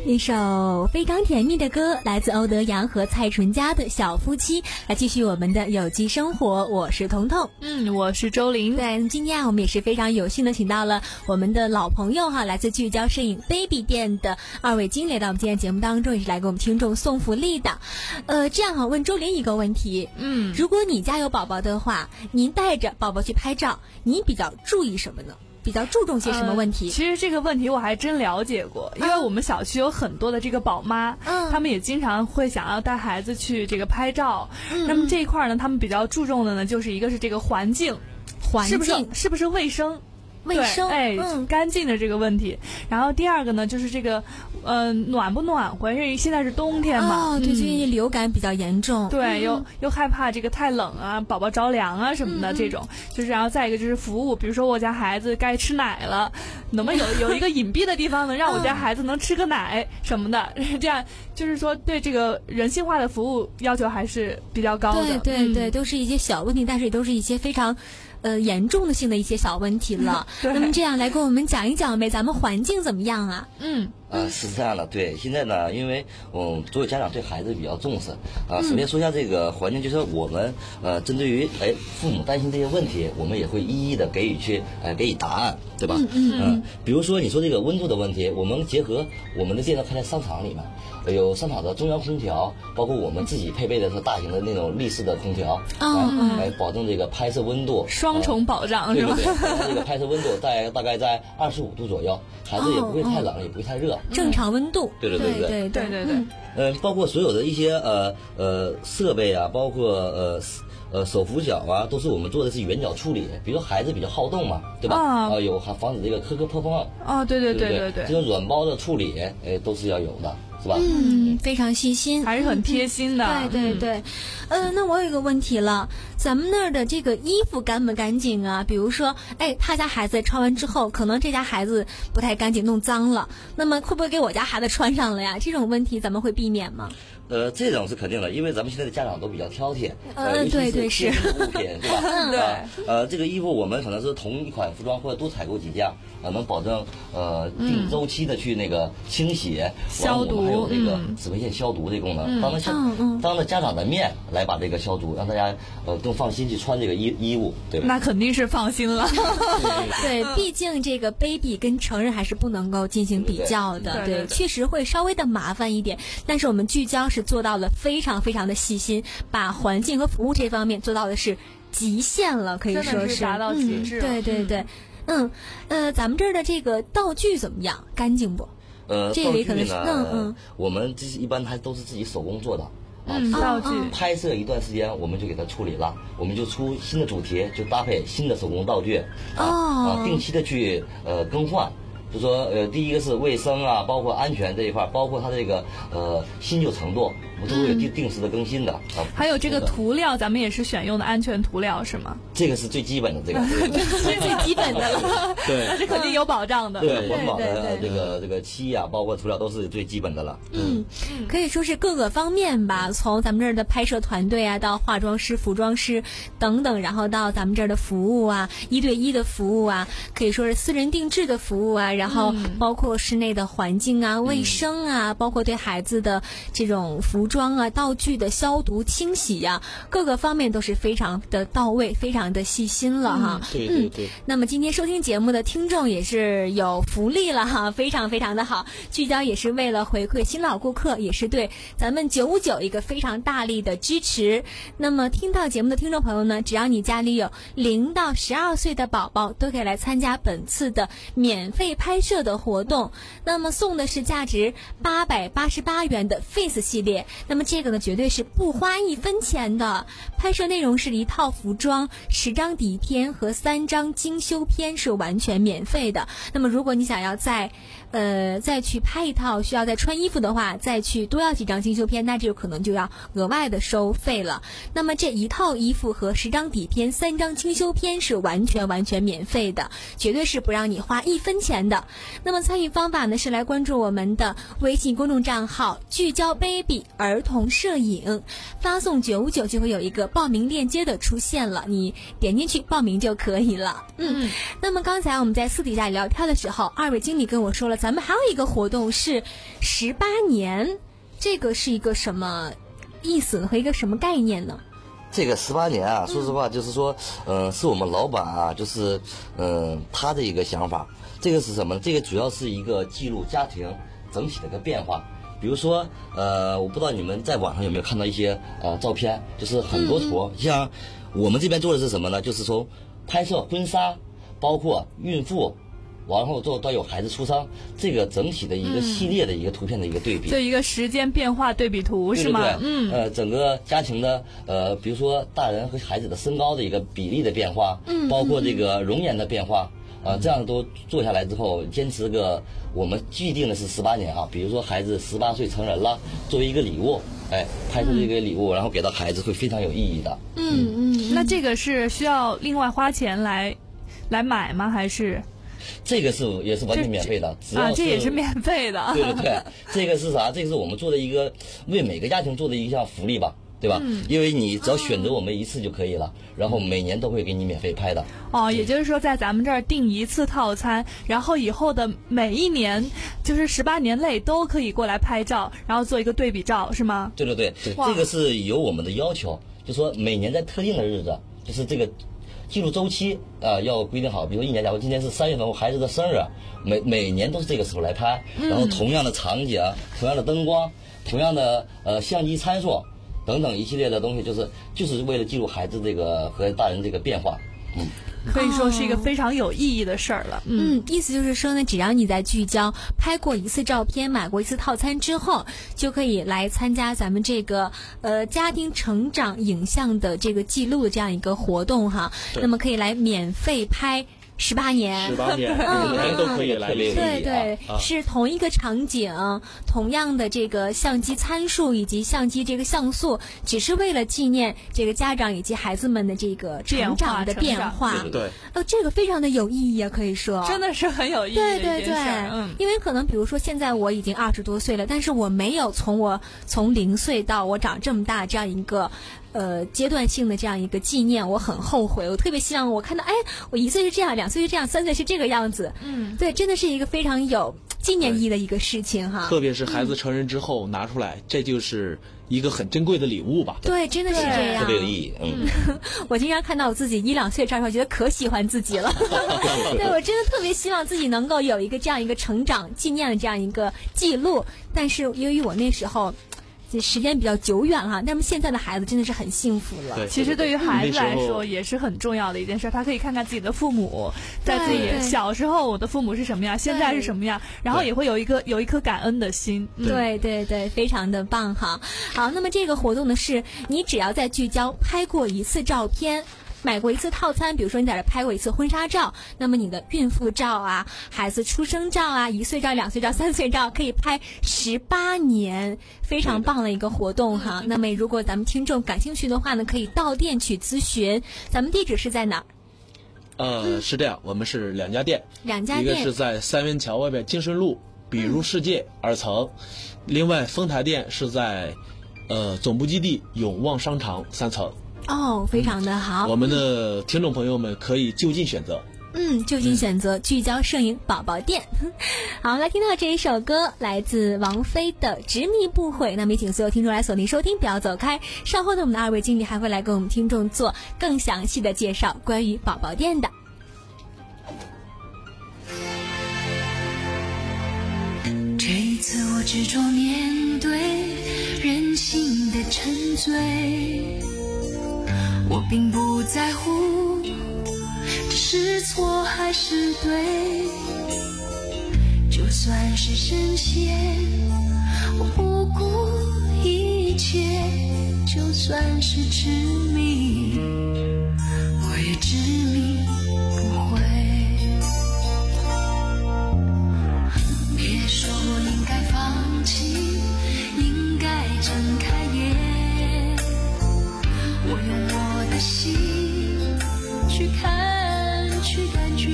一首非常甜蜜的歌，来自欧德阳和蔡淳佳的小夫妻。来继续我们的有机生活，我是彤彤， 嗯，我是周玲。 对，今天我们也是非常有幸的请到了我们的老朋友哈，来自聚焦摄影 Baby 店的二位经理到我们今天节目当中，也是来给我们听众送福利的。呃，这样哈，问周玲一个问题， 嗯， 如果你家有宝宝的话，您带着宝宝去拍照，您比较注意什么呢？比较注重些什么问题？ 呃、其实这个问题我还真了解过，因为我们小区有很多的这个宝妈，嗯，他们也经常会想要带孩子去这个拍照。嗯，那么这一块呢，他们比较注重的呢，就是一个是这个环境， 环境是不是是不是卫生？ 卫生， 哎，嗯，干净的这个问题。然后第二个呢，就是这个，呃，暖不暖和？因为现在是冬天嘛， 哦，对，最近流感比较严重， 对，嗯、又又害怕这个太冷啊，宝宝着凉啊什么的，嗯、这种就是。然后再一个就是服务，比如说我家孩子该吃奶了，能不能有有一个隐蔽的地方，能让我家孩子能吃个奶什么的？这样就是说对这个人性化的服务要求还是比较高的。 对对对，嗯、都是一些小问题，但是也都是一些非常。呃，严重的性的一些小问题了。那么这样来跟我们讲一讲呗，咱们环境怎么样啊？ 嗯， 呃，是这样的，对，现在呢，因为嗯，所有家长对孩子比较重视啊。首先说一下这个环境，就是我们呃，针对于哎父母担心这些问题，我们也会一一的给予去呃给予答案，对吧？ 嗯嗯嗯。比如说你说这个温度的问题，我们结合我们的店呢开在商场里面。有商场的中央空调，包括我们自己配备的是大型的那种立式的空调， 哦， 来保证这个拍摄温度双重保障， 是吧？对对对，这个拍摄温度在大概在二十五度左右，孩子也不会太冷，也不会太热， 正常温度。 对对对对对对对对。 嗯，包括所有的一些呃呃设备啊，包括呃。呃，手扶脚啊，都是我们做的是圆角处理。比如说孩子比较好动嘛，对吧？啊、呃，有防止这个磕磕碰碰。 哦，对对对对对，这种软包的处理，哎，都是要有的，是吧？ 嗯，非常细心， 还是很贴心的。 嗯、对对对，呃，那我有一个问题了，咱们那儿的这个衣服干不干净啊？比如说，哎，他家孩子穿完之后，可能这家孩子不太干净，弄脏了，那么会不会给我家孩子穿上了呀？这种问题咱们会避免吗？ 呃，这种是肯定的，因为咱们现在的家长都比较挑剔， 呃，嗯、对对是物品，对吧？ 对、 啊，呃，这个衣服我们可能是同一款服装或者多采购几件，呃，能保证呃定周期的去那个清洗、 嗯、消毒， 还有这个紫外线消毒的功能， 嗯、 当着嗯嗯当着家长的面来把这个消毒，让大家呃更放心去穿这个衣衣物，对吧？ 那肯定是放心了。 对，毕竟这个 baby 跟成人还是不能够进行比较的， 对, 对, 对, 对, 对，确实会稍微的麻烦一点，但是我们聚焦是做到了非。非常非常的细心，把环境和服务这方面做到的是极限了，可以说是达到极致、 嗯。对对对，嗯呃，咱们这儿的这个道具怎么样？干净不？ 呃， 这里可能是嗯嗯， 我们这一般还都是自己手工做的。 嗯，道具拍摄一段时间，我们就给它处理了，我们就出新的主题，就搭配新的手工道具啊、 哦、 啊，定期的去呃更换。就说呃，第一个是卫生啊，包括安全这一块，包括它这个呃新旧程度，我们都会有定定时的更新的。啊、 还有这个涂料，咱们也是选用的安全涂料是吗？ 这个是最基本的，这个这是最基本的了。 对， 这肯定有保障的。 对，环保的这个这个漆啊，包括涂料都是最基本的了。 嗯，可以说是各个方面吧，从咱们这儿的拍摄团队啊，到化妆师、服装师等等，然后到咱们这儿的服务啊，一对一的服务啊，可以说是私人定制的服务啊。然后包括室内的环境啊、卫生啊，包括对孩子的这种服装啊、道具的消毒清洗呀、啊，各个方面都是非常的到位，非常的细心了哈。 嗯、对对对、 嗯。那么今天收听节目的听众也是有福利了哈，非常非常的好。聚焦也是为了回馈新老顾客，也是对咱们九五九一个非常大力的支持。那么听到节目的听众朋友呢，只要你家里有零到十二岁的宝宝，都可以来参加本次的免费拍。拍摄的活动，那么送的是价值八百八十八元的 Face 系列，那么这个呢绝对是不花一分钱的。拍摄内容是一套服装、十张底片和三张精修片，是完全免费的。那么如果你想要再呃再去拍一套，需要再穿衣服的话，再去多要几张精修片，那这个可能就要额外的收费了。那么这一套衣服和十张底片、三张精修片是完全完全免费的，绝对是不让你花一分钱的。那么参与方法呢是来关注我们的微信公众账号聚焦 baby 儿儿童摄影，发送九五九就会有一个报名链接的出现了，你点进去报名就可以了。嗯，嗯那么刚才我们在私底下聊天的时候，二位经理跟我说了，咱们还有一个活动是十八年，这个是一个什么意思和一个什么概念呢？ 这个十八年啊，说实话就是说，呃，是我们老板啊，就是，嗯、呃，他的一个想法。这个是什么呢？这个主要是一个记录家庭整体的一个变化。比如说，呃，我不知道你们在网上有没有看到一些呃照片，就是很多图，嗯、像我们这边做的是什么呢？就是从拍摄婚纱，包括孕妇。然后做到有孩子出生，这个整体的一个系列的一个图片的一个对比， 就一个时间变化对比图是吗？ 对对对嗯，呃，整个家庭的呃，比如说大人和孩子的身高的一个比例的变化，嗯，包括这个容颜的变化，呃，这样都做下来之后，坚持个我们既定的是十八年啊，比如说孩子十八岁成人了，作为一个礼物，哎，拍摄这个礼物，然后给到孩子会非常有意义的。 嗯嗯，那这个是需要另外花钱来来买吗？还是？ 这个是也是完全免费的，只要啊，这也是免费的。 对对对，这个是啥？这个是我们做的一个为每个家庭做的一项福利吧，对吧？嗯、因为你只要选择我们一次就可以了，哦、然后每年都会给你免费拍的。 哦，也就是说在咱们这儿订一次套餐，然后以后的每一年就是十八年内都可以过来拍照，然后做一个对比照，是吗？ 对对对，这个是有我们的要求，就说每年在特定的日子，就是这个。记录周期啊、呃、要规定好，比如一年，假如今年是三月份我孩子的生日，每每年都是这个时候来拍，然后同样的场景、同样的灯光、同样的呃相机参数等等一系列的东西，就是就是为了记录孩子这个和大人这个变化，嗯。 可以说是一个非常有意义的事儿了。 嗯, 嗯，意思就是说呢，只要你在聚焦拍过一次照片、买过一次套餐之后，就可以来参加咱们这个呃家庭成长影像的这个记录的这样一个活动哈。那么可以来免费拍。十八年， 十八年，每年都可以来。 对对，啊、是同一个场景，同样的这个相机参数以及相机这个像素，只是为了纪念这个家长以及孩子们的这个成长的变化。 对， 哦，这个非常的有意义啊，可以说真的是很有意义的一件事。 对对对，嗯，因为可能比如说现在我已经二十多岁了，但是我没有从我从零岁到我长这么大这样一个。呃，阶段性的这样一个纪念，我很后悔。我特别希望我看到，哎，我一岁是这样，两岁是这样，三岁是这个样子。嗯，对，真的是一个非常有纪念意义的一个事情哈。 特别是孩子成人之后拿出来，嗯、这就是一个很珍贵的礼物吧。 对，真的是这样， 特别有意义。嗯， 我经常看到我自己一两岁的照片，觉得可喜欢自己了。对，我真的特别希望自己能够有一个这样一个成长纪念的这样一个记录，但是由于我那时候。这时间比较久远哈，但是现在的孩子真的是很幸福了。 对，其实对于孩子来说也是很重要的一件事，他可以看看自己的父母在自己小时候，我的父母是什么样，现在是什么样，然后也会有一个有一颗感恩的心。 对对对，非常的棒哈。好，那么这个活动呢，是你只要在聚焦拍过一次照片。买过一次套餐，比如说你在这拍过一次婚纱照，那么你的孕妇照啊、孩子出生照啊、一岁照、两岁照、三岁照可以拍十八年，非常棒的一个活动哈。那么如果咱们听众感兴趣的话呢，可以到店去咨询。咱们地址是在哪儿？ 呃，嗯、是这样，我们是两家店， 两家店， 一个是在三元桥外边金顺路比如世界二层，嗯、另外丰台店是在呃总部基地永旺商场三层。 哦，非常的好。 我们的听众朋友们可以就近选择。 嗯，就近选择、嗯、聚焦摄影宝宝店。好，来听到这一首歌，来自王菲的《执迷不悔》。那么也请所有听众来锁定收听，不要走开。稍后呢，我们的二位经理还会来给我们听众做更详细的介绍关于宝宝店的。 这一次我执着面对人性的沉醉，我并不在乎这是错还是对，就算是深陷我不顾一切，就算是痴迷我也执迷不悔。别说我应该放弃，应该睁开眼，我用我的心去看去感觉，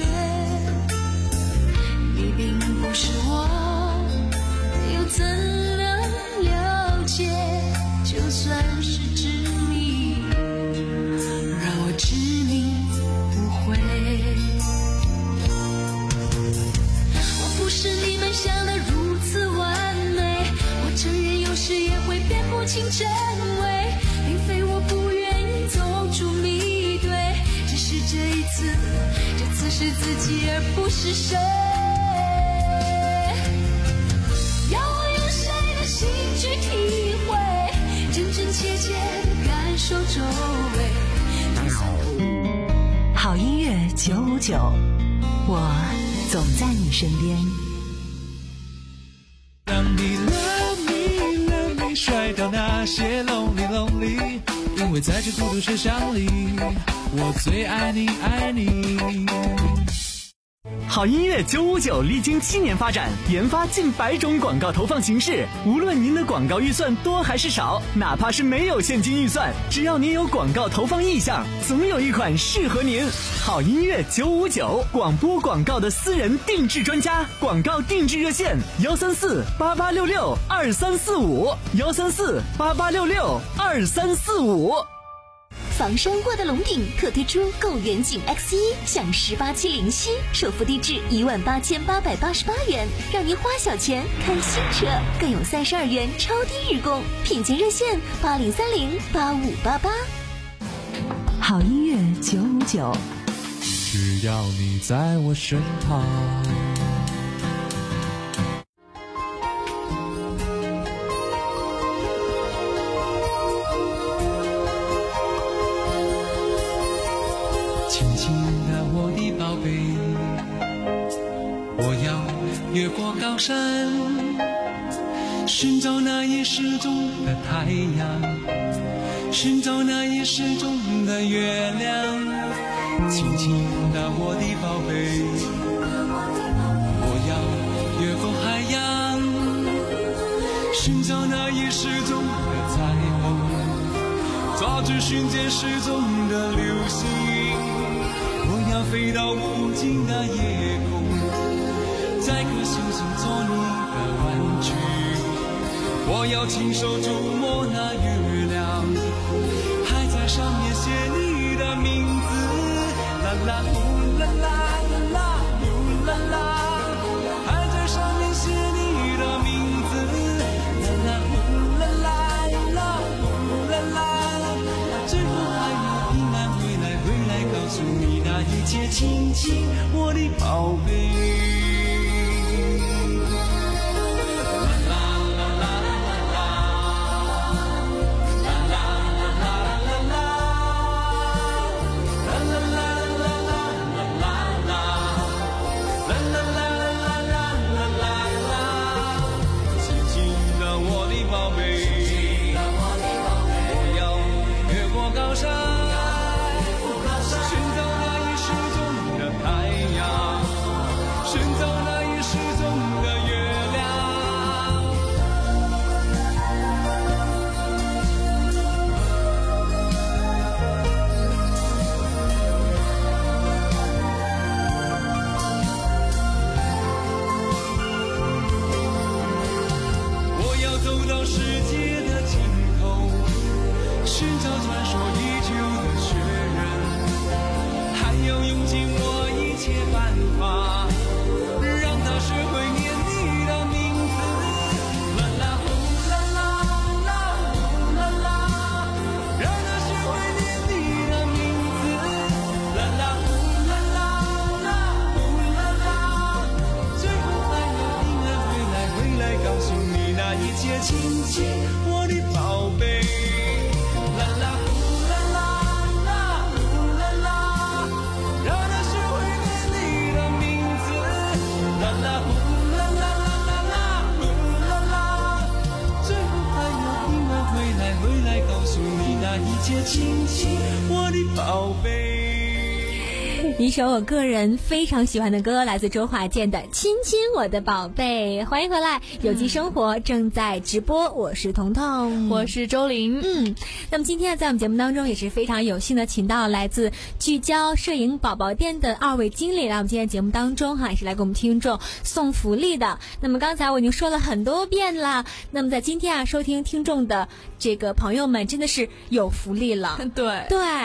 你并不是我，又怎能了解次，这次是自己而不是谁。要我用谁的心去体会，真真切切的感受周围。 好音乐九五九，我总在你身边。 当你 love me love me 甩掉那些 lonely lonely， 因为在这孤独车厢里，我最爱你爱你。 好音乐九五九历经七年发展，研发近百种广告投放形式。无论您的广告预算多还是少，哪怕是没有现金预算，只要您有广告投放意向，总有一款适合您。好音乐九五九，广播广告的私人定制专家，广告定制热线：幺三四八八六六二三四五，幺三四八八六六二三四五。 房山沃德龙鼎特推出购远景 X 一 享十八期零息，首付低至一万八千八百八十八元，让您花小钱看新车，更有三十二元超低日供，品鉴热线八零三零八五八八。 好音乐九五九， 只要你在我身旁。 越过高山，寻找那已失踪的太阳，寻找那已失踪的月亮。轻轻的我的宝贝，我要越过海洋，寻找那已失踪的彩虹，抓住瞬间失踪的流星。我要飞到无尽的夜空，再颗星星做你的玩具，我要亲手触摸那月亮，还在上面写你的名字，啦啦呼啦啦啦呼啦啦，还在上面写你的名字，啦啦呼啦啦啦呼啦啦，最后还要平安回来，回来告诉你那一切，亲亲我的宝贝。亲亲我的宝贝，啦啦呼啦啦啦呼啦啦，让它学会念你的名字，啦啦呼啦啦啦啦呼啦啦，最后还要平安回来，回来告诉你那一切，亲亲我的宝贝。 一首我个人非常喜欢的歌，来自周华健的《亲亲我的宝贝》。欢迎回来，有机生活正在直播，我是彤彤， 我是周玲。 嗯，那么今天在我们节目当中也是非常有幸的请到来自聚焦摄影宝宝店的二位经理来我们今天节目当中哈，也是来给我们听众送福利的。那么刚才我已经说了很多遍了，那么在今天啊，收听听众的这个朋友们真的是有福利了。 对对。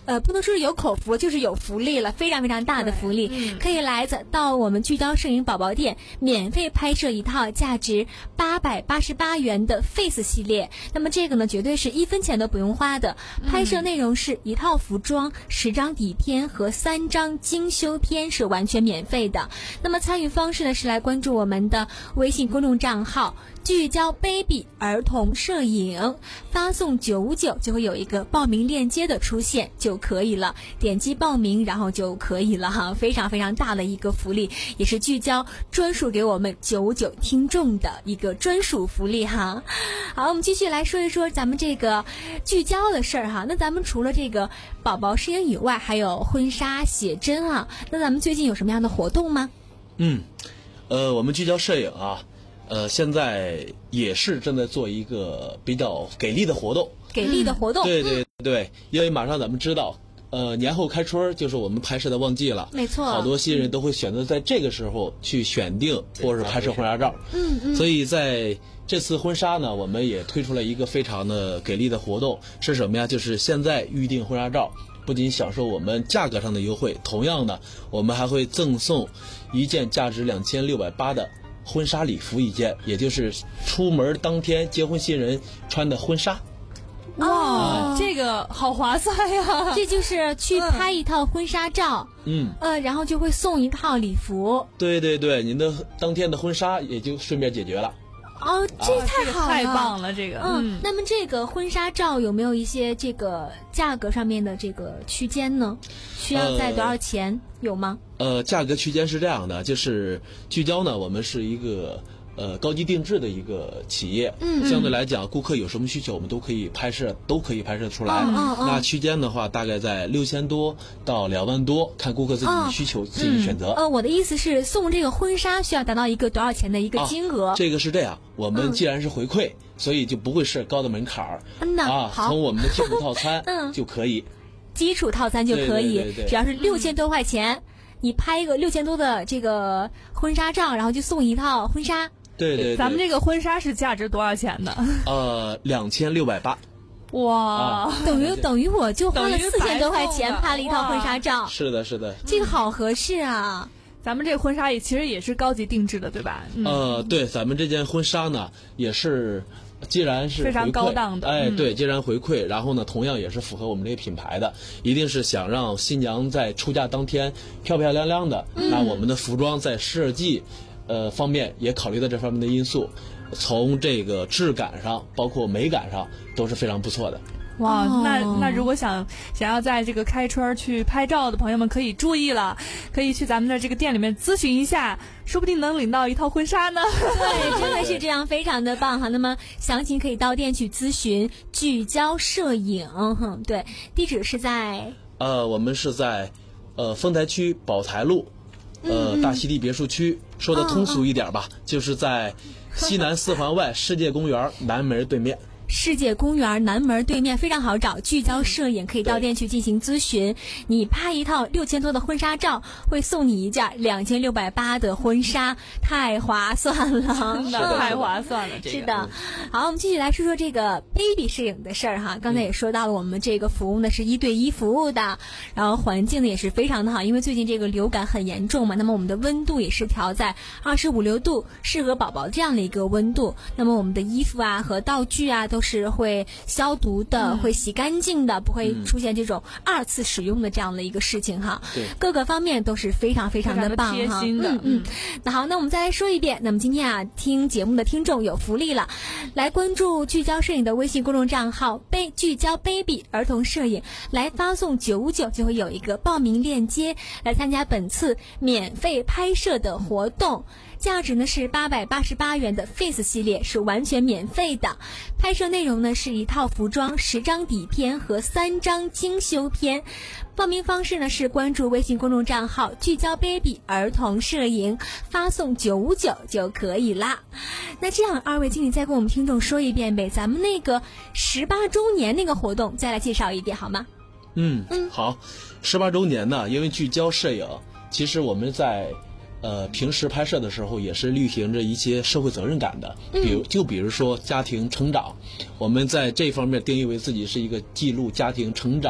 呃，不能说是有口福，就是有福利了，非常非常大的福利，嗯、可以来到我们聚焦摄影宝宝店，免费拍摄一套价值八百八十八元的 Face 系列。那么这个呢，绝对是一分钱都不用花的。拍摄内容是一套服装、十张底片和三张精修片，是完全免费的。那么参与方式呢，是来关注我们的微信公众账号聚焦 baby 儿童摄影，发送九五九就会有一个报名链接的出现就可以了，点击报名然后就可以了哈，非常非常大的一个福利，也是聚焦专属给我们九五九听众的一个专属福利哈。好，我们继续来说一说咱们这个聚焦的事儿哈。那咱们除了这个宝宝摄影以外，还有婚纱写真啊，那咱们最近有什么样的活动吗？ 嗯，呃，我们聚焦摄影啊。呃，现在也是正在做一个比较给力的活动， 给力的活动， 对对对，因为马上咱们知道，呃，年后开春就是我们拍摄的旺季了， 没错， 好多新人都会选择在这个时候去选定或者是拍摄婚纱照， 嗯嗯， 所以在这次婚纱呢，我们也推出了一个非常的给力的活动，是什么呀？就是现在预定婚纱照，不仅享受我们价格上的优惠，同样呢，我们还会赠送一件价值两千六百八的婚纱礼服一件，也就是出门当天结婚新人穿的婚纱。 哇、哦，这个好划算呀！ 这就是去拍一套婚纱照， 嗯， 呃，然后就会送一套礼服。 对对对，您的当天的婚纱也就顺便解决了。 哦，这太好了， 啊、太棒了，这个。 嗯，嗯那么这个婚纱照有没有一些这个价格上面的这个区间呢？需要在多少钱？呃、有吗？ 呃，价格区间是这样的，就是聚焦呢，我们是一个呃高级定制的一个企业， 嗯， 相对来讲，顾客有什么需求，我们都可以拍摄，都可以拍摄出来。 嗯嗯嗯、 那区间的话，大概在六千多到两万多，看顾客自己的需求进行选择。 嗯、呃，我的意思是，送这个婚纱需要达到一个多少钱的一个金额？ 啊、这个是这样，我们既然是回馈，嗯、所以就不会设高的门槛儿。 嗯呐， 啊， 好， 从我们的基础套餐就可以。 嗯、基础套餐就可以， 对对对对只要是六千多块钱。嗯你拍一个六千多的这个婚纱照，然后就送一套婚纱。 对 对, 对， 咱们这个婚纱是价值多少钱的？ 呃，两千六百八。 哇， 啊、 等于等于我就花了四千多块钱拍了一套婚纱照。 是的，是的， 这个好合适啊！ 咱们这个婚纱也其实也是高级定制的，对吧？ 嗯、呃，对，咱们这件婚纱呢也是。既然是非常高档的， 哎， 嗯、 对，既然回馈，然后呢，同样也是符合我们这个品牌的，一定是想让新娘在出嫁当天漂漂亮亮的。 嗯、 那我们的服装在设计，呃方面也考虑到这方面的因素，从这个质感上，包括美感上都是非常不错的。 哇，那那如果想想要在这个开春去拍照的朋友们可以注意了，可以去咱们的这个店里面咨询一下，说不定能领到一套婚纱呢。 对，真的是这样，非常的棒哈。那么详情可以到店去咨询聚焦摄影，哼，对，地址是在呃，我们是在呃丰台区宝台路，呃、嗯、大溪地别墅区，说的通俗一点吧，哦哦就是在西南四环外世界公园南门对面。 世界公园南门对面非常好找，聚焦摄影可以到店去进行咨询。你拍一套六千多的婚纱照，会送你一件两千六百八的婚纱，太划算了， 真的太划算了。这个是的，好，我们继续来说说这个 baby 摄影的事儿哈。刚才也说到了，我们这个服务呢是一对一服务的，然后环境呢也是非常的好，因为最近这个流感很严重嘛，那么我们的温度也是调在二十五六度，适合宝宝这样的一个温度。那么我们的衣服啊和道具啊都。都是会消毒的、嗯、会洗干净的，不会出现这种二次使用的这样的一个事情哈。 对， 各个方面都是非常非常的棒哈， 贴心的。 嗯嗯。那好，那我们再来说一遍。那么今天啊，听节目的听众有福利了，来关注聚焦摄影的微信公众账号“被聚焦 baby 儿童摄影”，来发送九五九就会有一个报名链接，来参加本次免费拍摄的活动。价值呢是八百八十八元的 Face 系列，是完全免费的。拍摄内容呢是一套服装、十张底片和三张精修片。报名方式呢是关注微信公众账号聚焦 baby 儿童摄影，发送九五九就可以啦。那这样，二位经理再跟我们听众说一遍呗，咱们那个十八周年那个活动再来介绍一遍好吗？ 嗯嗯，好，十八周年呢，因为聚焦摄影，其实我们在呃，平时拍摄的时候也是履行着一些社会责任感的，比如就比如说家庭成长，我们在这方面定义为自己是一个记录家庭成长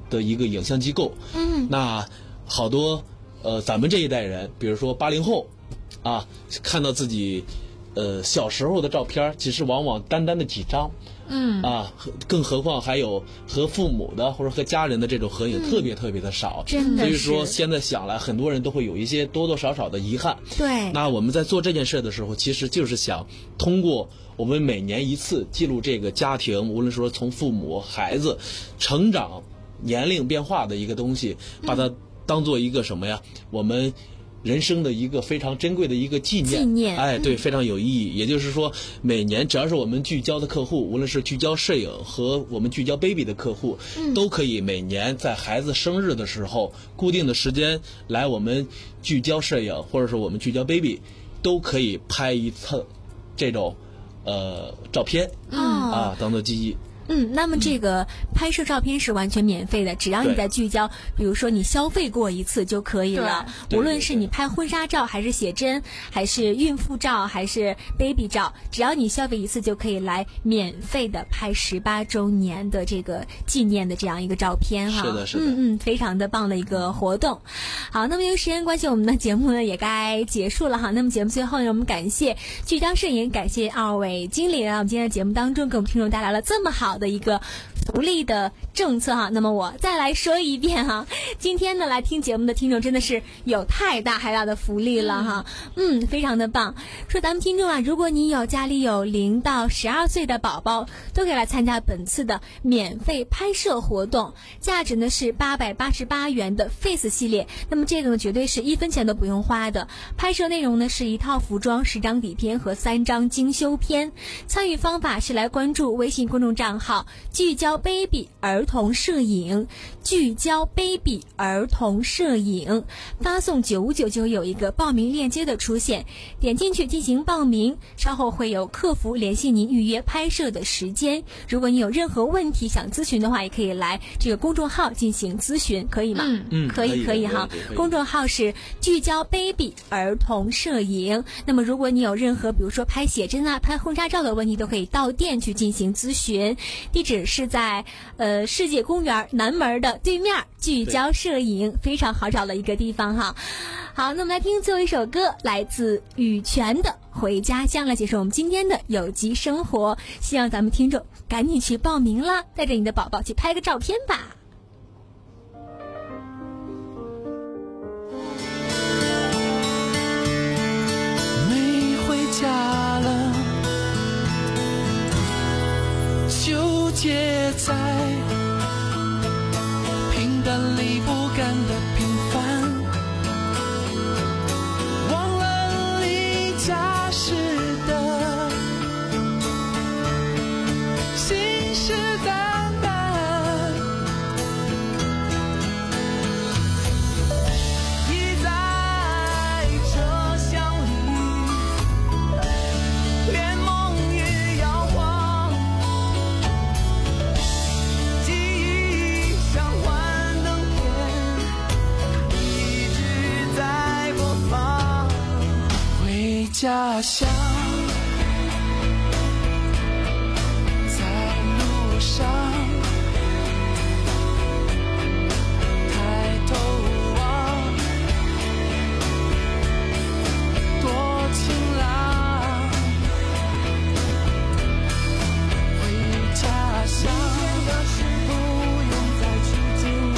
的一个影像机构。 嗯， 那好多呃咱们这一代人，比如说八零后啊，看到自己呃小时候的照片，其实往往单单的几张。 嗯啊，更何况还有和父母的或者和家人的这种合影， 嗯、 特别特别的少。 真的所以说现在想来，很多人都会有一些多多少少的遗憾。 对。 那我们在做这件事的时候，其实就是想通过我们每年一次记录这个家庭，无论说从父母、孩子成长、年龄变化的一个东西，把它当做一个什么呀？我们人生的一个非常珍贵的一个纪念， 纪念， 哎，对， 嗯、 非常有意义。也就是说，每年只要是我们聚焦的客户，无论是聚焦摄影和我们聚焦 baby 的客户， 嗯、 都可以每年在孩子生日的时候，固定的时间来我们聚焦摄影，或者是我们聚焦 baby， 都可以拍一次这种呃照片、 嗯、 啊，当做记忆。 嗯，那么这个拍摄照片是完全免费的，只要你在聚焦，比如说你消费过一次就可以了。无论是你拍婚纱照，还是写真，还是孕妇照，还是 baby 照，只要你消费一次就可以来免费的拍十八周年的这个纪念的这样一个照片哈。 是的，是的。 嗯嗯，非常的棒的一个活动。好，那么由于时间关系，我们的节目呢也该结束了哈。那么节目最后呢，我们感谢聚焦摄影，感谢二位经理来我们今天的节目当中，给我们听众带来了这么好的一个福利的政策哈。那么我再来说一遍哈，今天呢来听节目的听众真的是有太大太大的福利了哈。嗯，非常的棒。说咱们听众啊，如果你有家里有零到十二岁的宝宝，都可以来参加本次的免费拍摄活动，价值呢是八百八十八元的 Face 系列。那么这个呢绝对是一分钱都不用花的。拍摄内容呢是一套服装、十张底片和三张精修片。参与方法是来关注微信公众账号聚焦 baby 儿童摄影，聚焦 baby 儿童摄影，发送九五九就有一个报名链接的出现，点进去进行报名，稍后会有客服联系您预约拍摄的时间。如果你有任何问题想咨询的话，也可以来这个公众号进行咨询，可以吗？ 嗯嗯， 可以可以哈。公众号是聚焦 baby 儿童摄影。那么如果你有任何比如说拍写真啊、拍婚纱照的问题，都可以到店去进行咨询。地址是在呃世界公园南门的对面，聚焦摄影，非常好找的一个地方哈。好，那么来听最后一首歌，来自羽泉的《回家乡》，来结束我们今天的有机生活。希望咱们听众赶紧去报名啦，带着你的宝宝去拍个照片吧。 没回家了，纠结在平淡里不甘的平凡，忘了离家时的信誓旦旦，倚在车厢里，连梦也摇晃，记忆像幻灯片一直在播放。回家乡，在路上，抬头望，多晴朗。回家乡，不用再去紧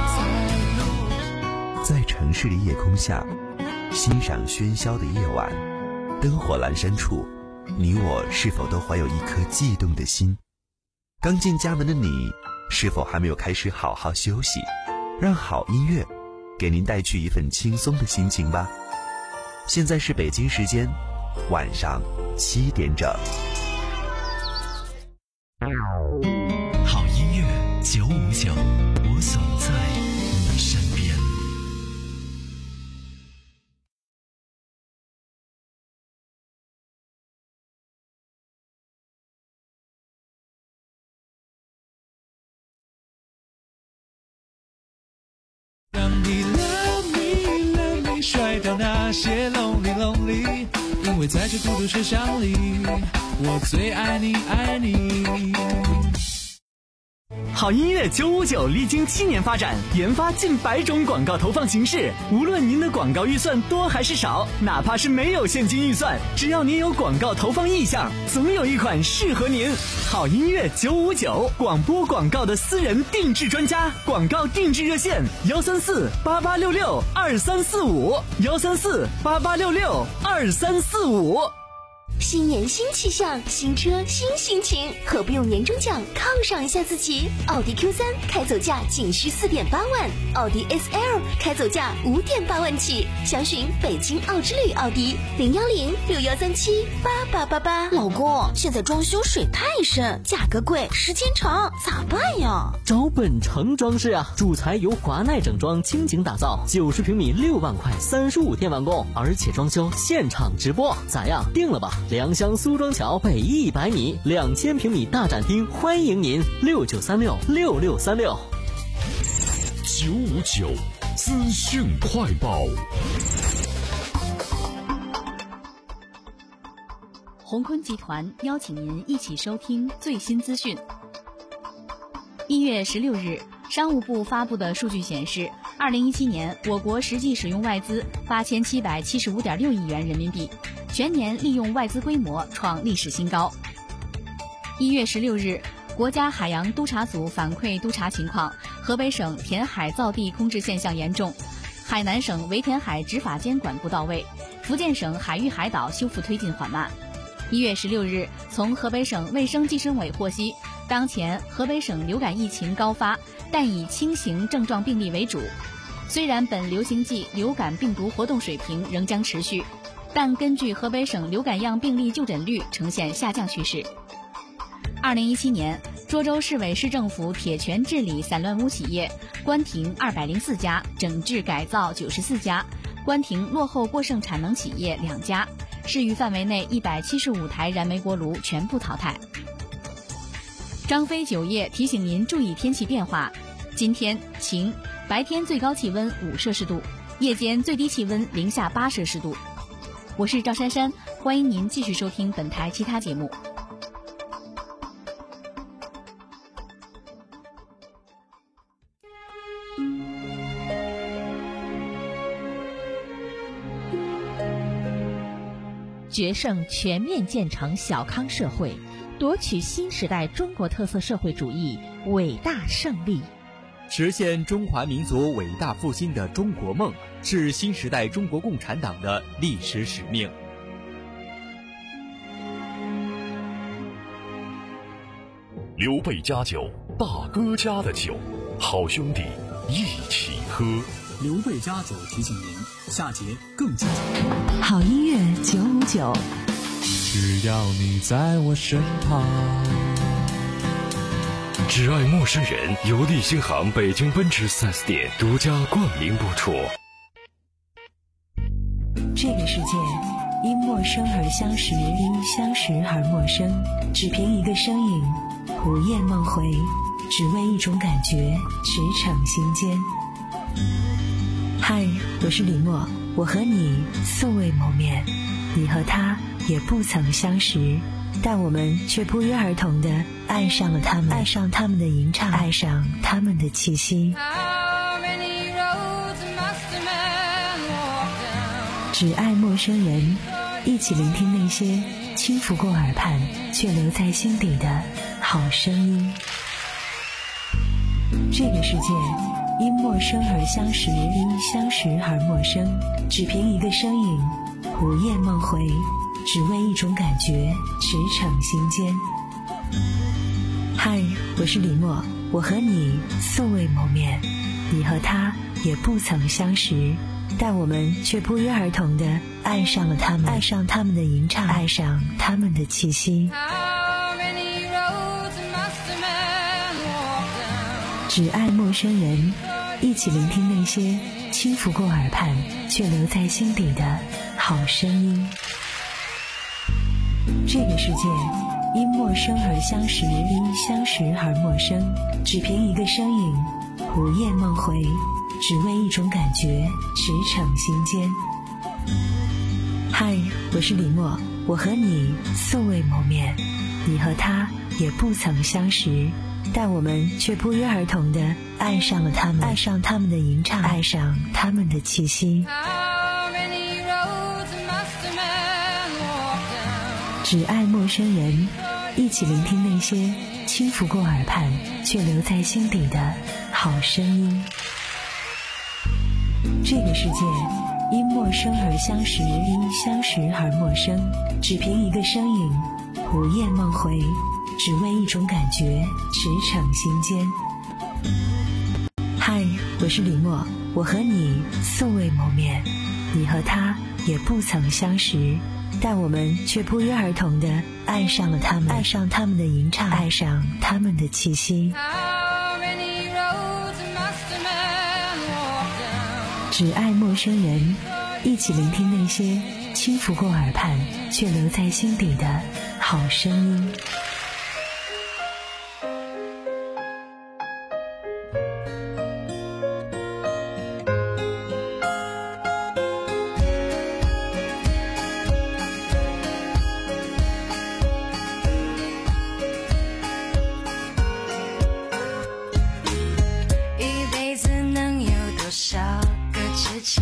张。 在城市的夜空下，欣赏喧嚣的夜晚，灯火阑珊处，你我是否都怀有一颗悸动的心？刚进家门的你，是否还没有开始好好休息？让好音乐给您带去一份轻松的心情吧。现在是北京时间晚上七点整。 好音乐九五九，我总在你身边。 让你 love me love me 甩掉那些 lonely lonely， 因为在这孤独车厢里，我最爱你爱你。 好音乐九五九历经七年发展，研发近百种广告投放形式。无论您的广告预算多还是少，哪怕是没有现金预算，只要您有广告投放意向，总有一款适合您。好音乐九五九，广播广告的私人定制专家，广告定制热线：幺三四八八六六二三四五，幺三四八八六六二三四五。 新年新气象，新车新心情，何不用年终奖犒赏一下自己？奥迪 Q 三 开走价仅需四点八万，奥迪 S L 开走价五点八万起。详询北京奥之旅奥迪零幺零六幺三七八八八八。 老公，现在装修水太深，价格贵，时间长，咋办呀？ 找本城装饰啊，主材由华奈整装倾情打造，九十平米六万块，三十五天完工，而且装修现场直播，咋样？定了吧？良乡苏庄桥北一百米，两千平米大展厅，欢迎您六九三六六六三六。 九五九资讯快报。 鸿坤集团邀请您一起收听最新资讯。一月十六日，商务部发布的数据显示，二零一七年我国实际使用外资八千七百七十五点六亿元人民币。全年利用外资规模创历史新高。一月十六日，国家海洋督察组反馈督查情况，河北省填海造地空置现象严重，海南省围填海执法监管不到位，福建省海域海岛修复推进缓慢。一月十六日，从河北省卫生计生委获悉，当前河北省流感疫情高发，但以轻型症状病例为主。虽然本流行季流感病毒活动水平仍将持续，但根据河北省流感样病例就诊率呈现下降趋势。二零一七年，涿州市委市政府铁权治理散乱污企业关停二百零四家，整治改造九十四家，关停落后过剩产能企业两家，市域范围内一百七十五台燃煤锅炉全部淘汰。张飞酒业提醒您注意天气变化，今天晴，白天最高气温五摄氏度，夜间最低气温零下八摄氏度。我是赵珊珊，欢迎您继续收听本台其他节目。 决胜全面建成小康社会，夺取新时代中国特色社会主义伟大胜利。 实现中华民族伟大复兴的中国梦，是新时代中国共产党的历史使命。 刘备家酒，大哥家的酒，好兄弟一起喝。 刘备家酒提醒您，下节更精彩。 好音乐九五九， 只要你在我身旁。 只爱陌生人由立新行北京奔驰 四 S 店独家冠名播出。 这个世界因陌生而相识，因相识而陌生，只凭一个身影，午夜梦回，只为一种感觉，驰骋心间。嗨，我是李默，我和你素未谋面，你和他也不曾相识，但我们却不约而同地爱上了他们，爱上他们的吟唱，爱上他们的气息。只爱陌生人，一起聆听那些轻拂过耳畔却留在心底的好声音。这个世界因陌生而相识，因相识而陌生，只凭一个身影，午夜梦回，只为一种感觉，驰骋心间。嗨，我是李默，我和你素未谋面，你和他也不曾相识，但我们却不约而同地爱上了他们，爱上他们的吟唱，爱上他们的气息。只爱陌生人，一起聆听那些轻拂过耳畔却留在心底的好声音。这个世界因陌生而相识，因相识而陌生，只凭一个身影，午夜梦回，只为一种感觉，驰骋心间。嗨，我是李默，我和你素未谋面，你和他也不曾相识， 但我们却不约而同地爱上了他们，爱上他们的吟唱，爱上他们的气息。只爱陌生人，一起聆听那些轻拂过耳畔却留在心底的好声音。这个世界因陌生而相识，因相识而陌生，只凭一个身影，午夜梦回，只为一种感觉，驰骋心间。嗨，我是李默，我和你素未谋面，你和他也不曾相识，但我们却不约而同地爱上了他们，爱上他们的吟唱，爱上他们的气息。只爱陌生人，一起聆听那些轻拂过耳畔却留在心底的好声音。 一辈子能有多少个知己，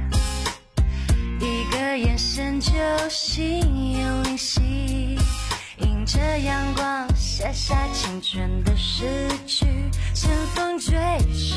一个眼神就心有灵犀，迎着阳光写下青春的诗句，乘风追寻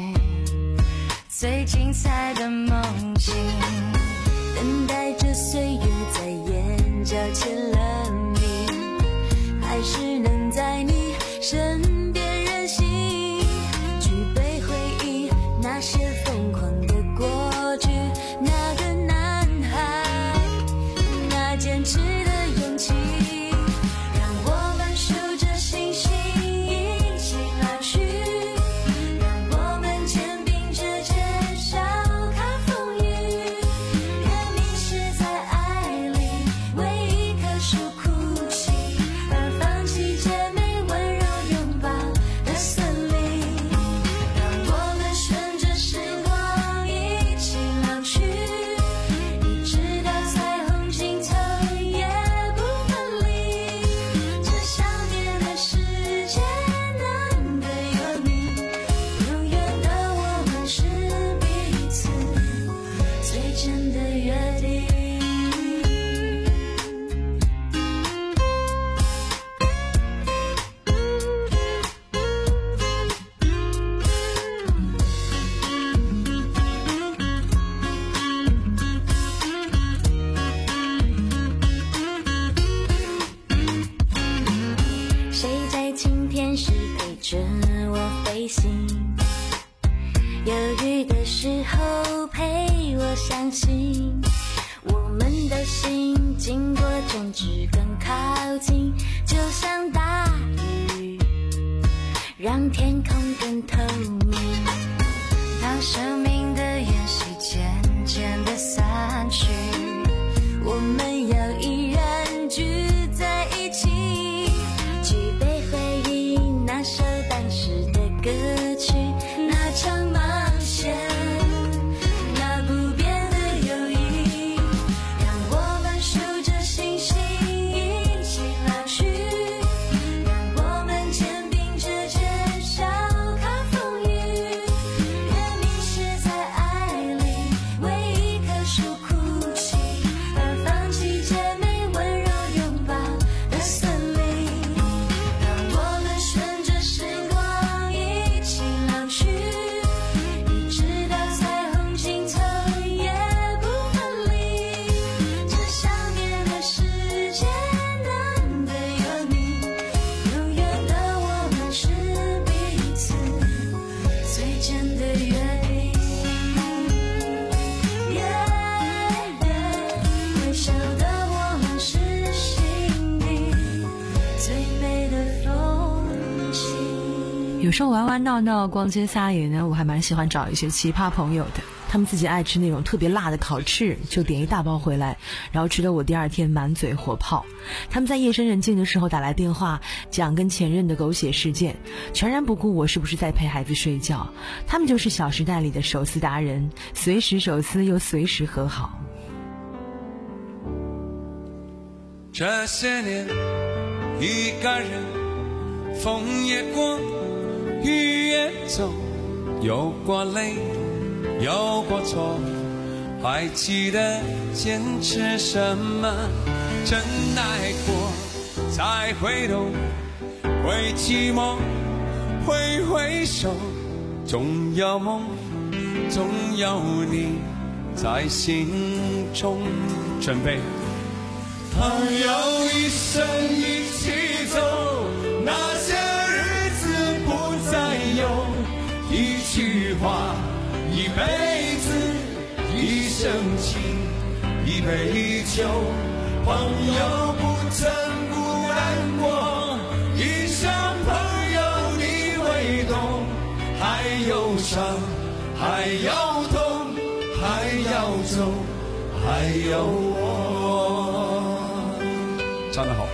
最精彩的梦境，等待着岁月在眼角签了名，还是能在你身边任性，举杯回忆那些疯狂的过去，那个男孩，那坚持的勇气，让我们数着星星一起老去，让我们肩并着肩笑看风雨，人迷失在爱里，为一棵树哭泣，而放弃姐妹温柔拥抱的森林，让我们顺着时光一起老去，一直到彩虹尽头也不分离，这想念的世界难得有你，永远的我们是彼此最真的约定。谁在晴天时陪着我飞行，犹豫的时候陪我相信，我们的心经过争执更靠近，就像大雨让天空更透明，当生命的烟气渐渐地散去，我们要依然聚在一起，举杯回忆那首当时的歌曲，那场冒险，那不变的友谊，让我们数着星星一起老去，让我们肩并着肩笑看风雨，人迷失在爱里，为一棵树哭泣，而放弃姐妹温柔拥抱的森林，让我们顺着时光一起老去，一直到彩虹尽头也不分离，这想念的世界难得有你，永远的我们是彼此最真的约定。微笑的我们是心底最美的风景。 有时候玩玩闹闹逛街撒野呢，我还蛮喜欢找一些奇葩朋友的，他们自己爱吃那种特别辣的烤翅，就点一大包回来，然后吃得我第二天满嘴火泡。他们在夜深人静的时候打来电话，讲跟前任的狗血事件，全然不顾我是不是在陪孩子睡觉。他们就是《小时代》里的手撕达人，随时手撕又随时和好。 这些年一个人风也过，雨也走，有过泪，有过错，还记得坚持什么？真爱过，才回头，会寂寞，会回首，总有梦，总有你在心中。准备，朋友一生一起走，那些日子不再有，一句话，一辈子，一生情，一杯酒。朋友不曾孤单过，一生朋友你会懂，还有伤，还有痛，还要走，还有我。唱得好。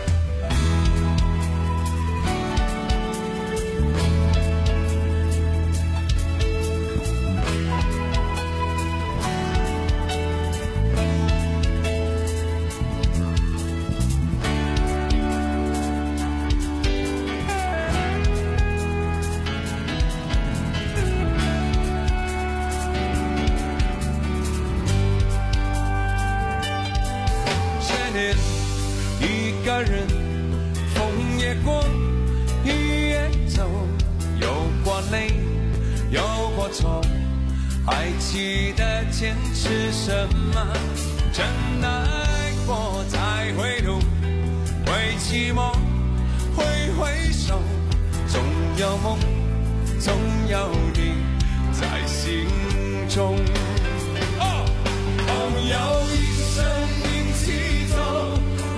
一个人，风也过，雨也走，有过泪，有过错，还记得坚持什么？真爱过才回头，会寂寞，会回首，总有梦，总有你在心中。哦，朋友一生一起走。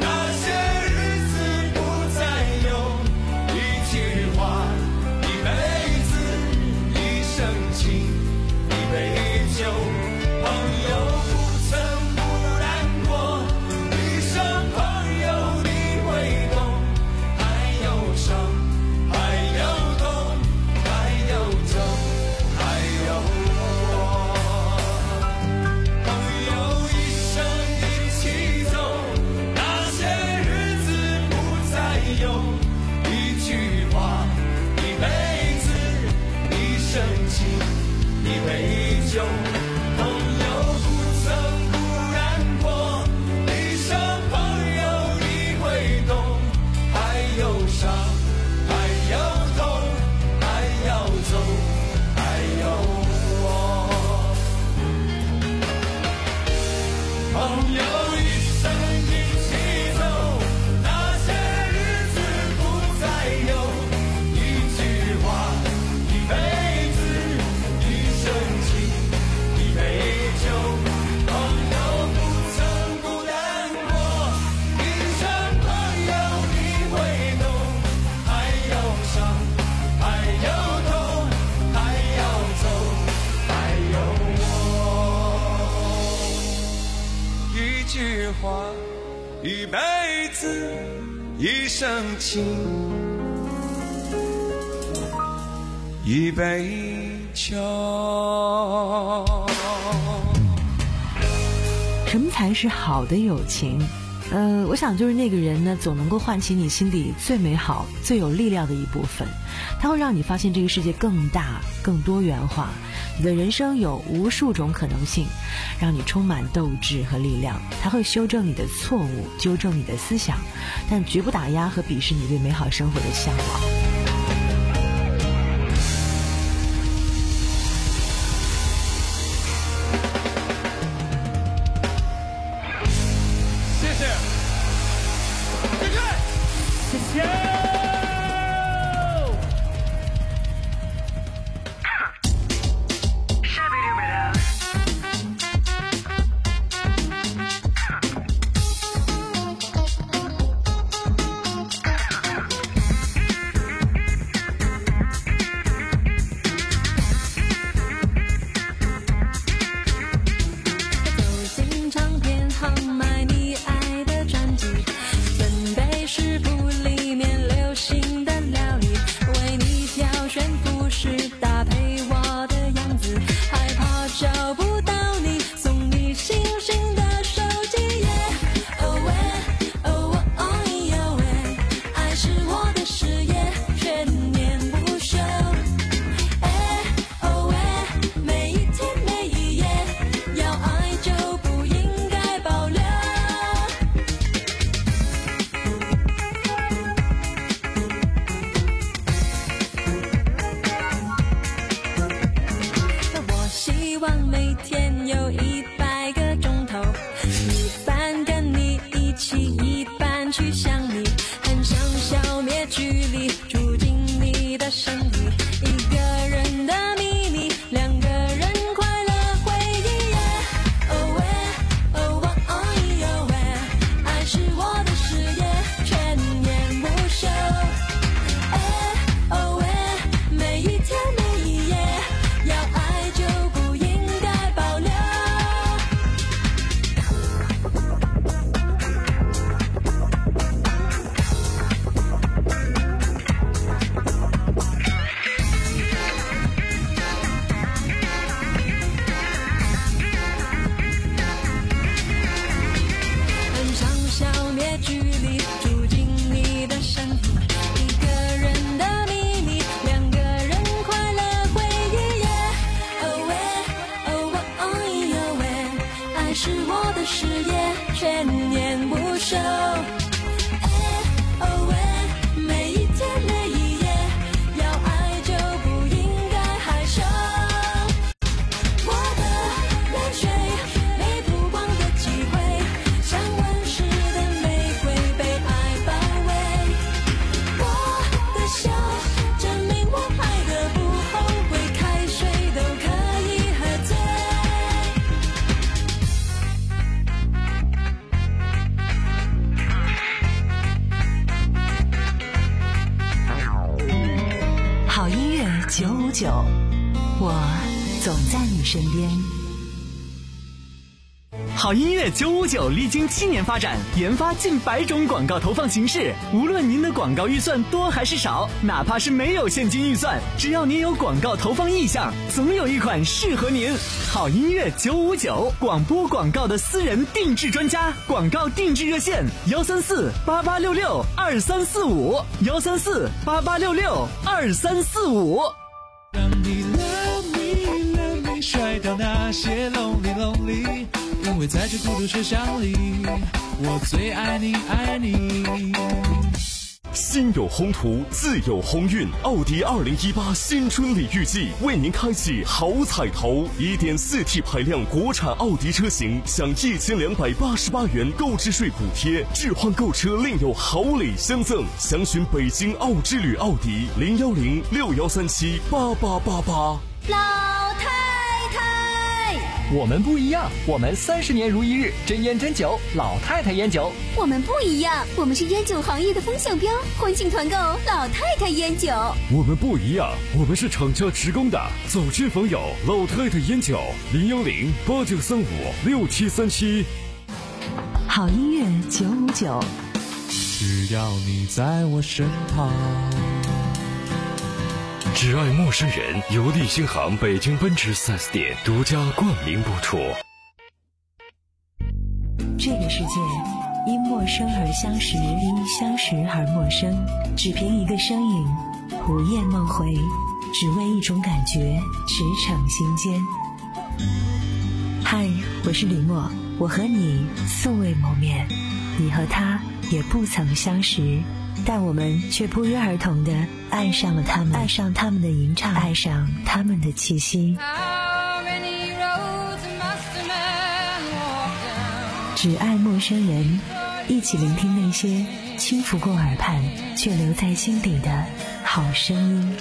一辈子，一生情，一杯酒。 什么才是好的友情？呃，我想就是那个人呢，总能够唤起你心里最美好、最有力量的一部分。它会让你发现这个世界更大、更多元化，你的人生有无数种可能性，让你充满斗志和力量。它会修正你的错误，纠正你的思想，但绝不打压和鄙视你对美好生活的向往。 还是我的事业全年无休。哎哦喂，每一天每一夜，要爱就不应该害羞。我的泪水被曝光的机会，像温室的玫瑰被爱包围。我的笑证明我爱的不后悔，开水都可以喝醉。 好音乐九五九，我总在你身边。 好音乐九五九历经七年发展，研发近百种广告投放形式。无论您的广告预算多还是少，哪怕是没有现金预算，只要您有广告投放意向，总有一款适合您。好音乐九五九，广播广告的私人定制专家，广告定制热线：幺三四八八六六二三四五，幺三四八八六六二三四五。 让你 love me love me 甩掉那些 lonely lonely， 因为在这孤独车厢里，我最爱你爱你。 心有宏图，自有鸿运。奥迪二零一八新春礼遇季为您开启好彩头， 一点四 T 排量国产奥迪车型享一千两百八十八元购置税补贴，置换购车另有好礼相赠。详询北京奥之旅奥迪零幺零六幺三七八八八八。 老太太， 我们不一样，我们三十年如一日，真烟真酒，老太太烟酒。 我们不一样，我们是烟酒行业的风向标，欢庆团购老太太烟酒。 我们不一样，我们是厂家直供的，走亲访友，老太太烟酒零幺零八九三五六七三七。 好音乐九五九， 只要你在我身旁。 只爱陌生人由利星行北京奔驰 四 S 店独家冠名播出。 这个世界因陌生而相识，因相识而陌生。只凭一个身影，午夜梦回，只为一种感觉，驰骋心间。嗨，我是李默，我和你素未谋面，你和他也不曾相识，但我们却不约而同地爱上了他们，爱上他们的吟唱，爱上他们的气息。只爱陌生人，一起聆听那些轻拂过耳畔却留在心底的好声音。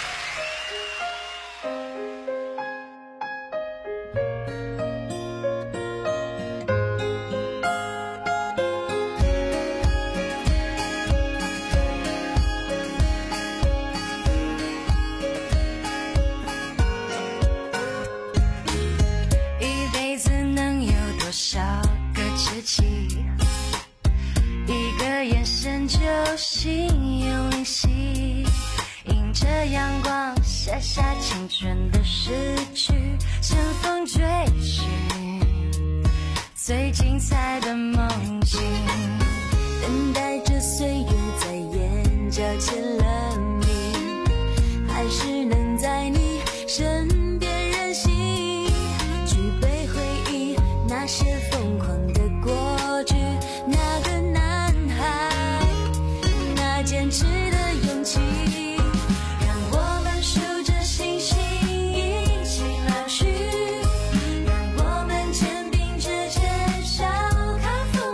最精彩的梦境，等待着岁月在眼角签了名，还是能在你身边任性，举杯回忆那些疯狂的过去，那个男孩，那坚持的勇气，让我们数着星星一起老去，让我们肩并着肩笑看风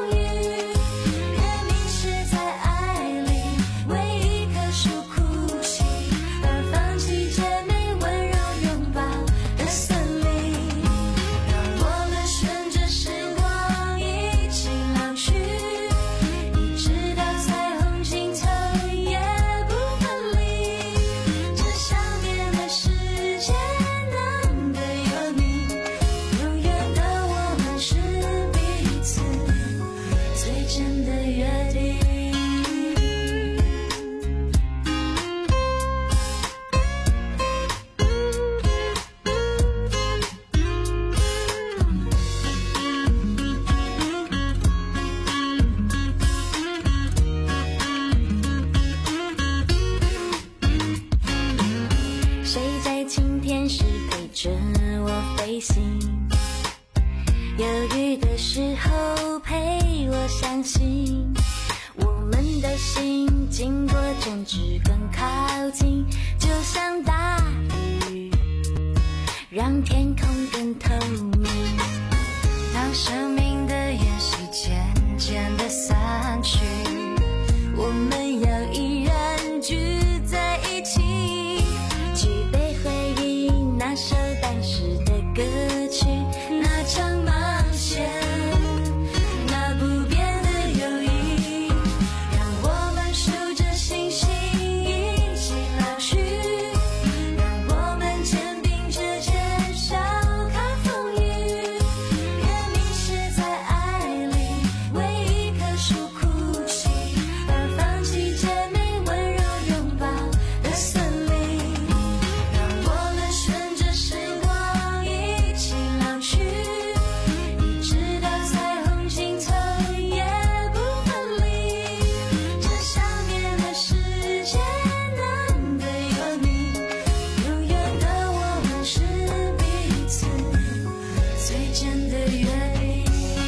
犹豫的时候陪我相信，我们的心经过争执更靠近，就像大雨让天空更透明。当生命的延续渐渐的散去，我们要依然聚在一起，举杯回忆那首当时的歌曲，那场冒险，那不变的友谊，让我们数着星星一起老去，让我们肩并着肩笑看风雨，别迷失在爱里为一棵树哭泣，而放弃甜美温柔拥抱的森林，让我们顺着时光一起老去，一直到彩虹尽头也不分离。这想念的世界难得有你，永远的我们是彼此最真的约定。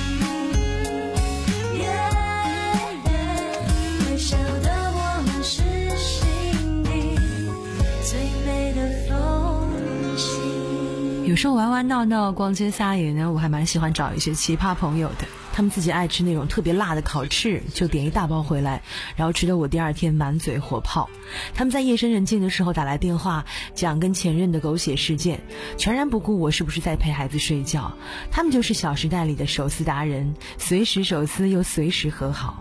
微笑的我们是心底最美的风景。 有时候玩玩闹闹逛街撒野呢，我还蛮喜欢找一些奇葩朋友的，他们自己爱吃那种特别辣的烤翅，就点一大包回来，然后吃得我第二天满嘴火泡。他们在夜深人静的时候打来电话，讲跟前任的狗血事件，全然不顾我是不是在陪孩子睡觉。他们就是小时代里的手撕达人，随时手撕又随时和好。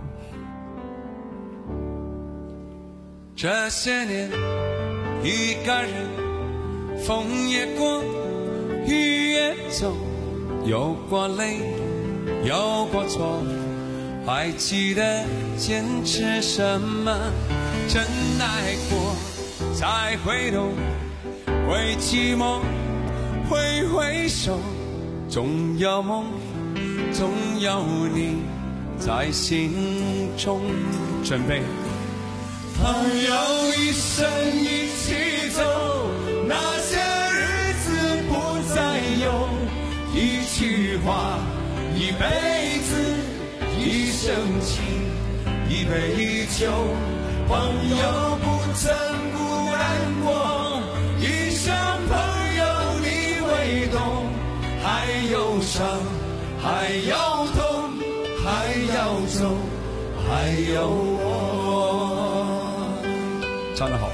这些年一个人，风也过，雨也走，有过泪，有过错，还记得坚持什么？真爱过，再回头，会寂寞，挥挥手，总有梦，总有你在心中。准备。朋友一生一起走，那些日子不再有，一句话，一辈子，一生情，一杯酒。朋友不曾孤单过，一生朋友你会懂，还有伤，还有痛，还要走，还有我。唱得好。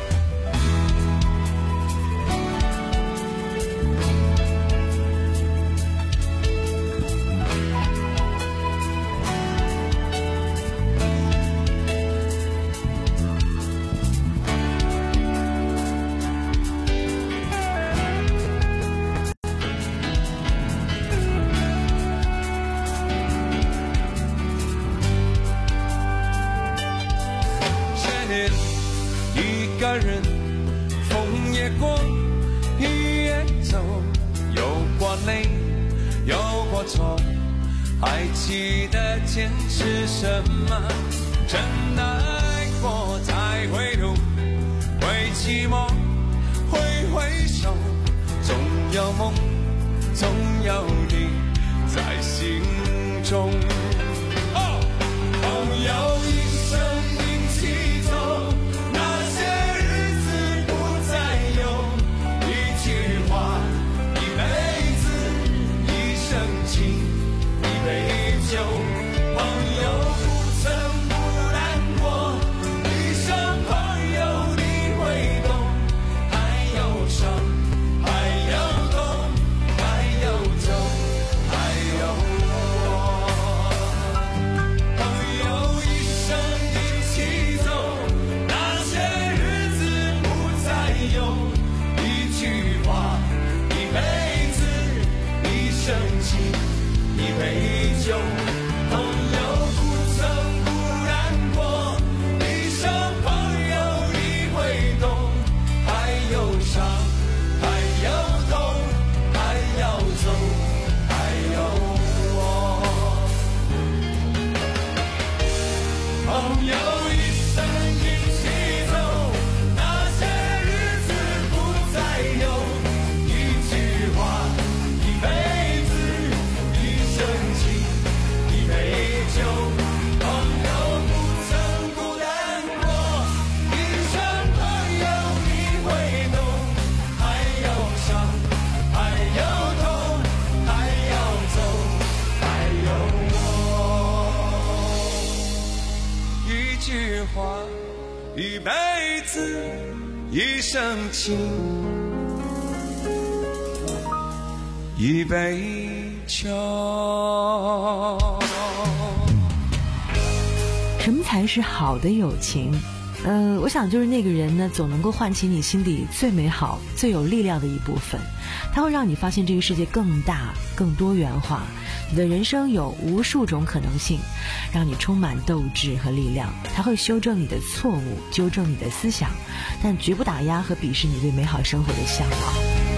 一个人，风也过，雨也走，有过泪，有过错，还记得坚持什么？真的爱过才回头，会寂寞，挥挥手，总有梦，总有你在心中。哦，朋友一生一起走，朋友不曾孤单过，一生朋友你会懂，还有伤，还有痛，还有走，还有我。朋友一生一起走，那些日子不再有，一句话，一辈子，一生情，一杯酒。朋友不曾孤单过，一生朋友你会懂，还有伤，还有痛，还要走，还有我。朋友一生一起走，那些日子不再有，一句话，一辈子，一生话，一辈子一生情，一杯酒。 什么才是好的友情？呃，我想就是那个人呢，总能够唤起你心底最美好、最有力量的一部分。它会让你发现这个世界更大、更多元化，你的人生有无数种可能性，让你充满斗志和力量。它会修正你的错误，纠正你的思想，但绝不打压和鄙视你对美好生活的向往。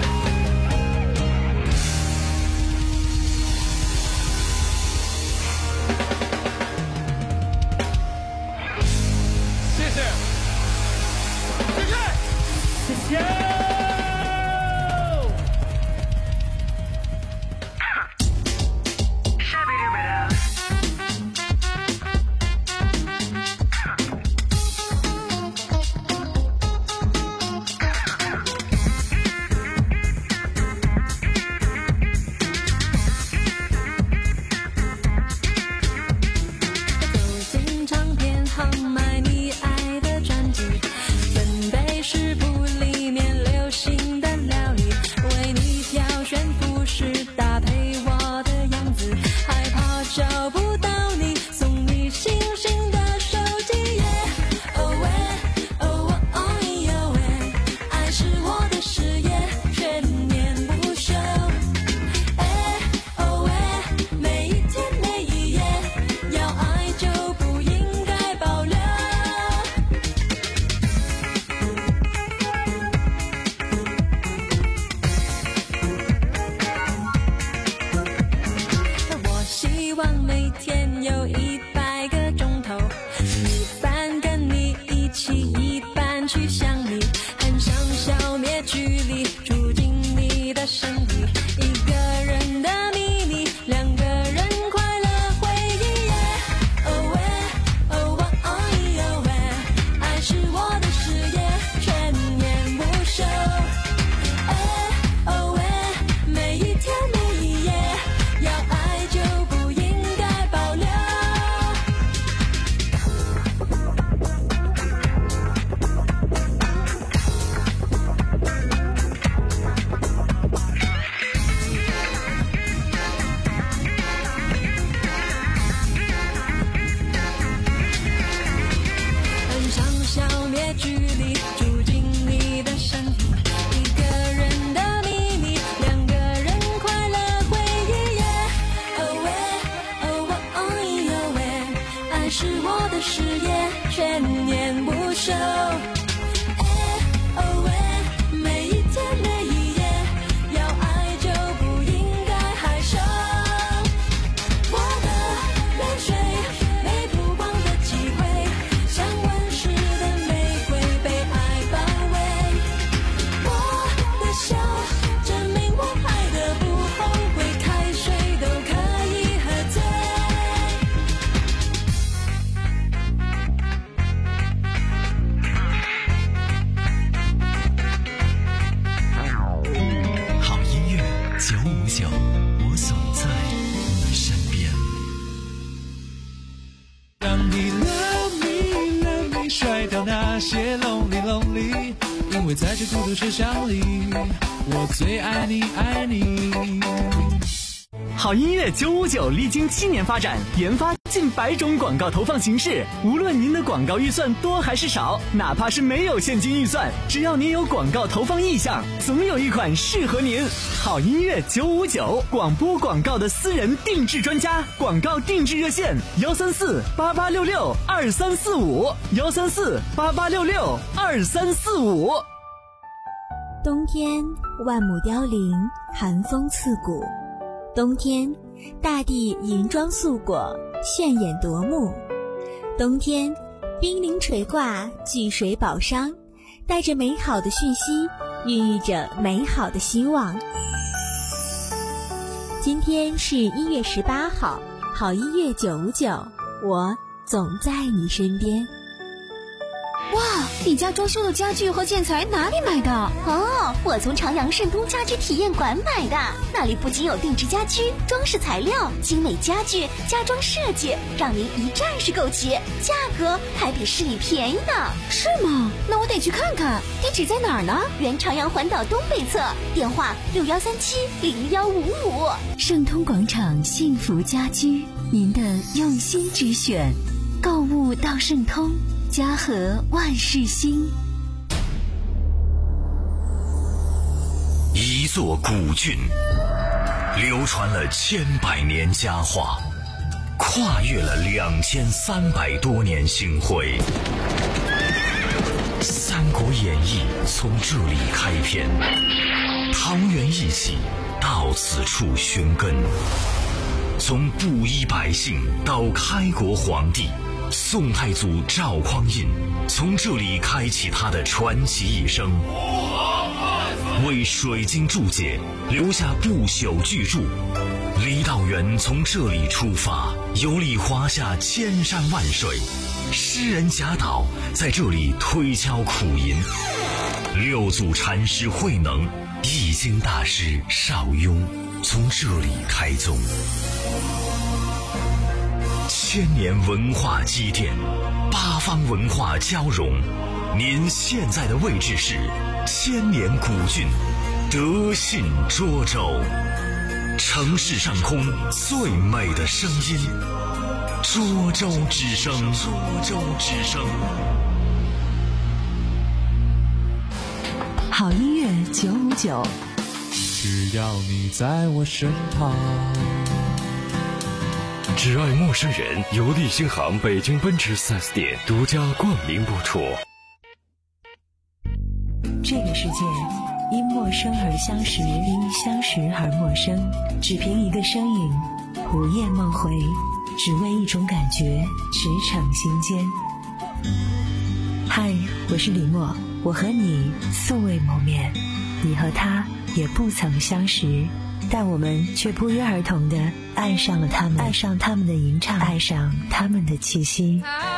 在这孤独车厢里，我最爱你爱你。 好音乐九五九历经七年发展，研发近百种广告投放形式。无论您的广告预算多还是少，哪怕是没有现金预算，只要您有广告投放意向，总有一款适合您。好音乐九五九，广播广告的私人定制专家，广告定制热线：幺三四八八六六二三四五，幺三四八八六六二三四五。 冬天万木凋零，寒风刺骨。冬天，大地银装素裹，炫眼夺目。冬天，冰凌垂挂，聚水宝商，带着美好的讯息，孕育着美好的希望。今天是一月十八号，好音乐九五九，我总在你身边。 哇，你家装修的家具和建材哪里买的？ 哦，我从长阳盛通家居体验馆买的，那里不仅有定制家居、装饰材料、精美家具、家装设计，让您一站式购齐，价格还比市里便宜呢。 是吗？那我得去看看。地址在哪儿呢？ 原长阳环岛东北侧，电话六幺三七零幺五五。 盛通广场幸福家居，您的用心之选，购物到盛通，家和万事兴。 一座古郡，流传了千百年佳话，跨越了两千三百多年星辉。《三国演义》从这里开篇，桃园一起到此处寻根。从布衣百姓到开国皇帝，宋太祖赵匡胤从这里开启他的传奇一生，为水晶注解留下不朽巨著。郦道元从这里出发，游历华夏千山万水。诗人贾岛在这里推敲苦吟，六祖禅师慧能、易经大师邵雍从这里开宗。千年文化积淀，八方文化交融。您现在的位置是千年古郡德信涿州，城市上空最美的声音，涿州之声。涿州之声。 好音乐九五九， 只要你在我身旁。 只爱陌生人由立新行北京奔驰 四 S 店独家冠名播出。 这个世界因陌生而相识，因相识而陌生。只凭一个身影，午夜梦回，只为一种感觉，驰骋心间。嗨，我是李默，我和你素未谋面，你和他也不曾相识，但我们却不约而同地爱上了他们，爱上他们的吟唱，爱上他们的气息。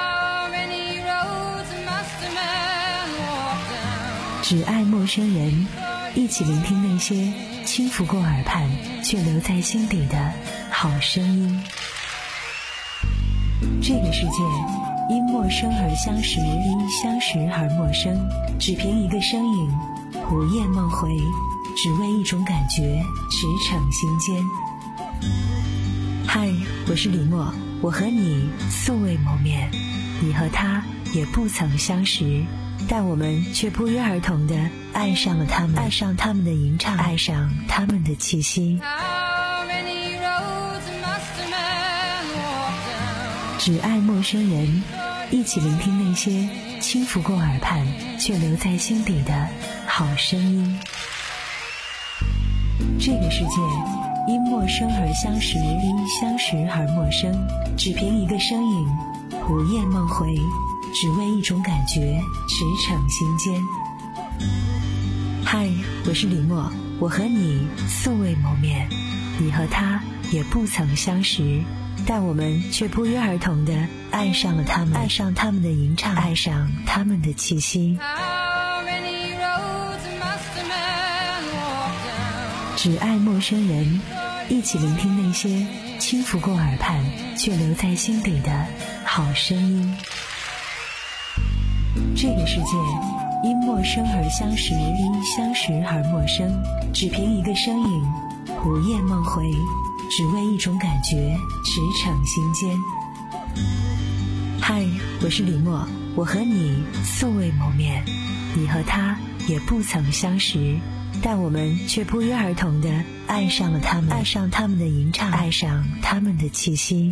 只爱陌生人，一起聆听那些轻拂过耳畔却留在心底的好声音。这个世界因陌生而相识，因相识而陌生。只凭一个身影，午夜梦回，只为一种感觉，驰骋心间。嗨，我是李默，我和你素未谋面，你和他也不曾相识，但我们却不约而同地爱上了他们，爱上他们的吟唱，爱上他们的气息。只爱陌生人，一起聆听那些轻拂过耳畔却留在心底的好声音。这个世界因陌生而相识，因相识而陌生。只凭一个身影，午夜梦回，只为一种感觉，驰骋心间。嗨，我是李默，我和你素未谋面，你和他也不曾相识，但我们却不约而同地爱上了他们，爱上他们的吟唱，爱上他们的气息。只爱陌生人，一起聆听那些轻拂过耳畔却留在心底的好声音。这个世界因陌生而相识，因相识而陌生。只凭一个身影，午夜梦回，只为一种感觉，驰骋心间。嗨，我是李默，我和你素未谋面，你和他也不曾相识，但我们却不约而同地爱上了他们，爱上他们的吟唱，爱上他们的气息。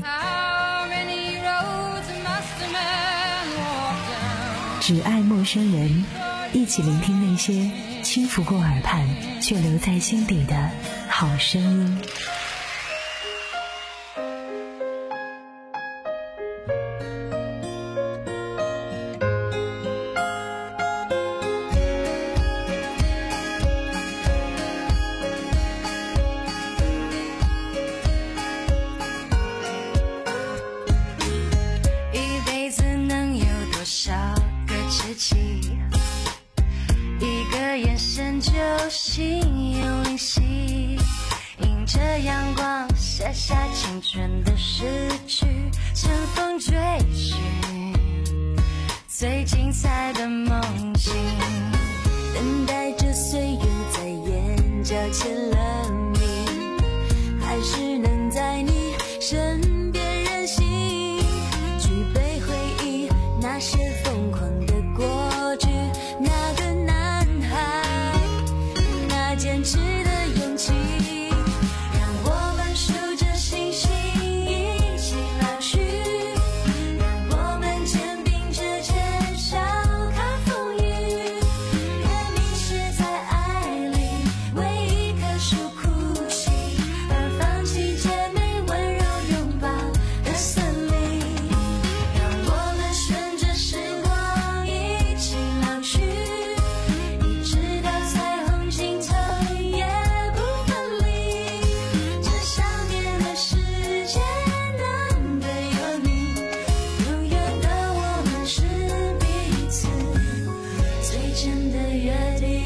只爱陌生人，一起聆听那些轻拂过耳畔却留在心底的好声音。 青春的逝去，乘风追寻最精彩的梦境，等待着岁月在眼角签了名，还是能在你身边任性，举杯回忆那些疯狂的过去，那个男孩，那坚持的勇气，让我们数着星星一起老去，让我们肩并着肩笑看风雨，越迷失在爱里，为一棵树哭泣，而放弃姐妹温柔拥抱的森林，让我们顺着时光一起老去，一直到彩虹尽头也不分离，这想念的世界难得有你，永远的我们是彼此最真的约定。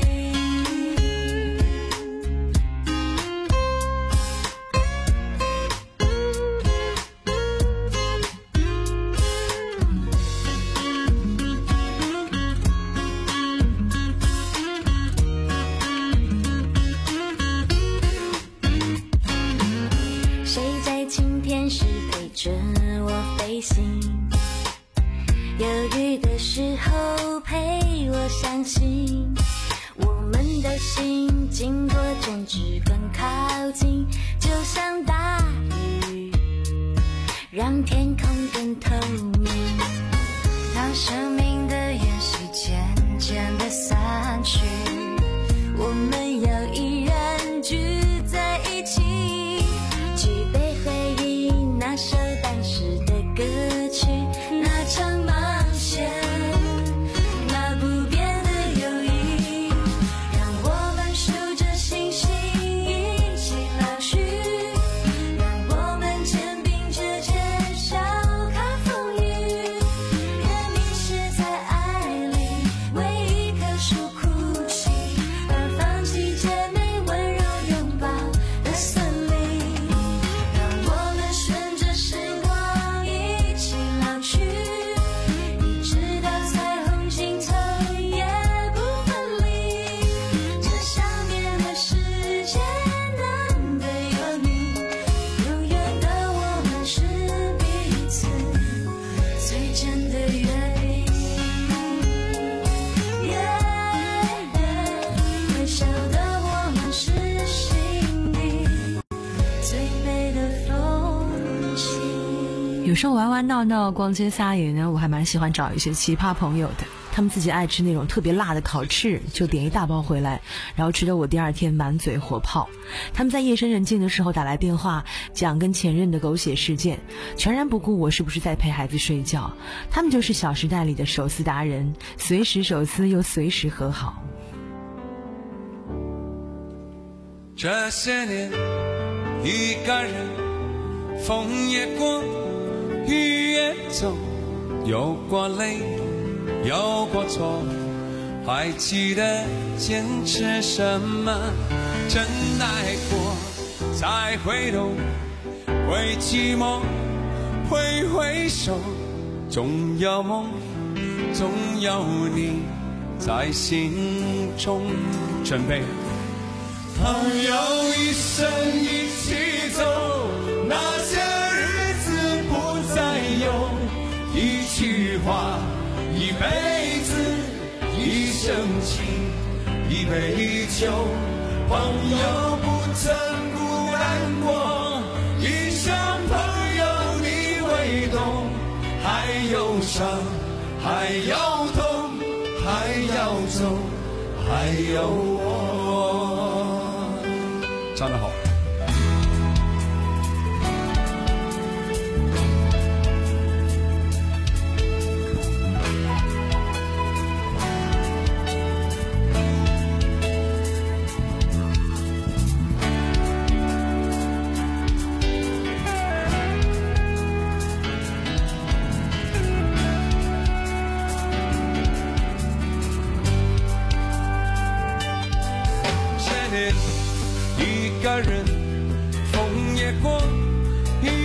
谁在晴天时陪着我飞行，犹豫的时候陪我相信，我们的心经过争执更靠近，就像大雨让天空更透明，当生命的延续渐渐的散去，我们要依然聚在一起，举杯回忆那首当时的歌曲，那场冒险，那不变的友谊，让我们数着星星一起老去，让我们肩并着肩笑看风雨，越迷失在爱里，为一棵树哭泣，而放弃姐妹温柔拥抱的森林，让我们顺着时光一起老去，一直到彩虹尽头也不分离，这想念的世界难得有你，永远的我们是彼此最真的约定。微笑的我们是心底最美的风景。 有时候玩玩闹闹逛街撒野呢，我还蛮喜欢找一些奇葩朋友的，他们自己爱吃那种特别辣的烤翅，就点一大包回来，然后吃得我第二天满嘴火泡。他们在夜深人静的时候打来电话，讲跟前任的狗血事件，全然不顾我是不是在陪孩子睡觉。他们就是《小时代》里的手撕达人，随时手撕又随时和好。 这些年一个人，风也过，雨也走，有过泪，有过错，还记得坚持什么？真爱过，再回头，会寂寞，会回首，总有梦，总有你在心中。准备。朋友一生一起走，那些日子不再有，一句话，一辈子，一生情，一杯酒。朋友不曾孤单过，一生朋友你会懂，还有伤，还有痛，还要走，还有我。唱得好。一个人，风也过，雨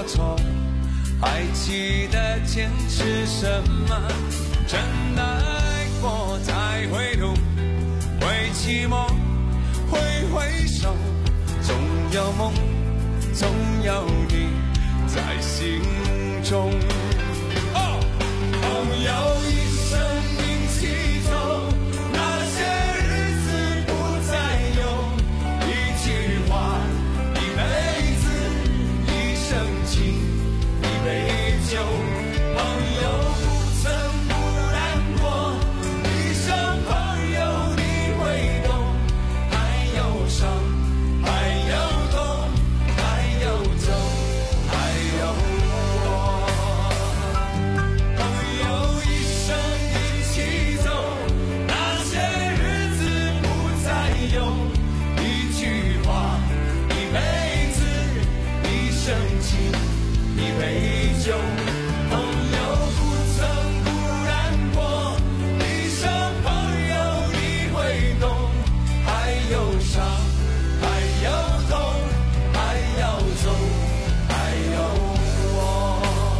错？还记得坚持什么？真的爱过才会懂，会寂寞，会回首，总有梦，总有你在心中。哦，朋友一生一起走，那些日子不再有，一句话，一辈子，一生情，一杯酒。朋友不曾不难过，一生朋友你会懂，还有伤，还有痛，还有走，还有我。朋友一生一起走，那些日子不再有，一句话，一辈子，一生情，一杯酒。朋友不曾不难过，一生朋友你会懂，还有伤，还有痛，还要走，还有我。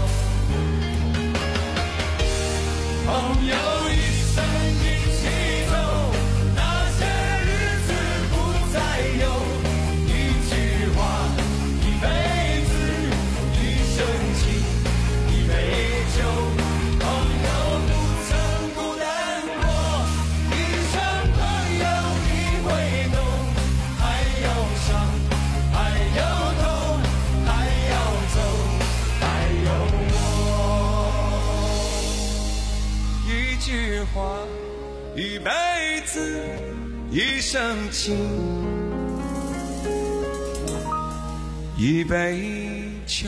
朋友一生一起走，那些日子不再有，一句话，一辈子，一生情，一杯酒。朋友不曾不难过，一生朋友你会懂，还有伤，还有痛，还要走，还有我。一句话，一辈子，一生情，一杯酒。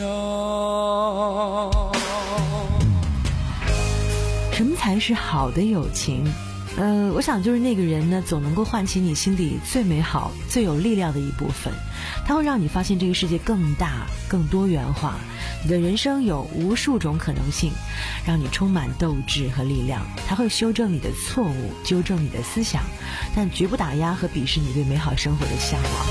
什么才是好的友情？呃，我想就是那个人呢，总能够唤起你心里最美好、最有力量的一部分。它会让你发现这个世界更大、更多元化，你的人生有无数种可能性，让你充满斗志和力量。它会修正你的错误，纠正你的思想，但绝不打压和鄙视你对美好生活的向往。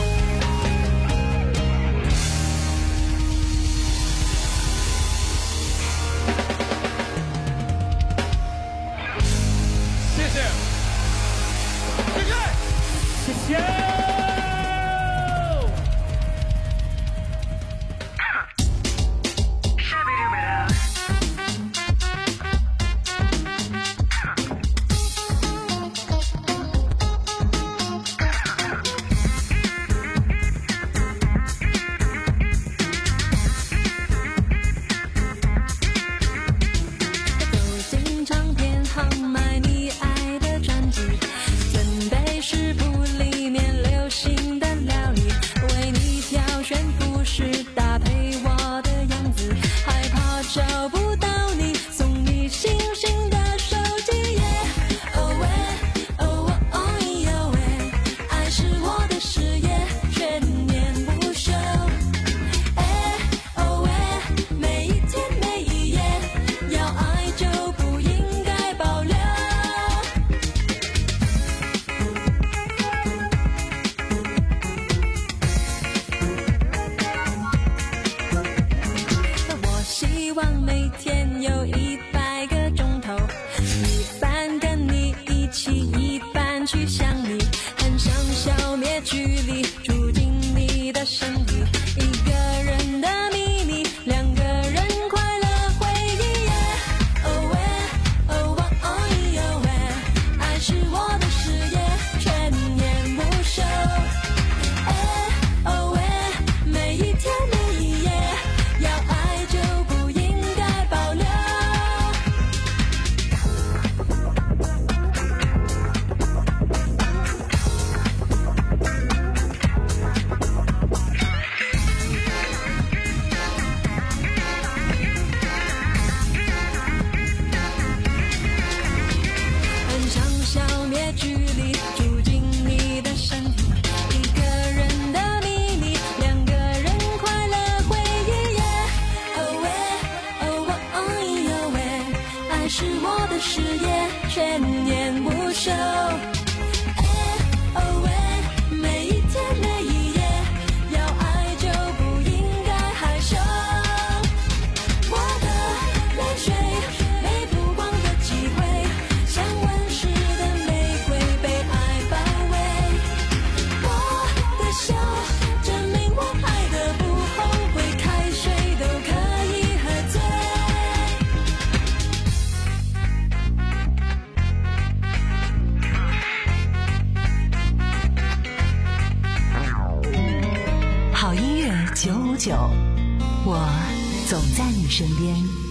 九五九，我总在你身边。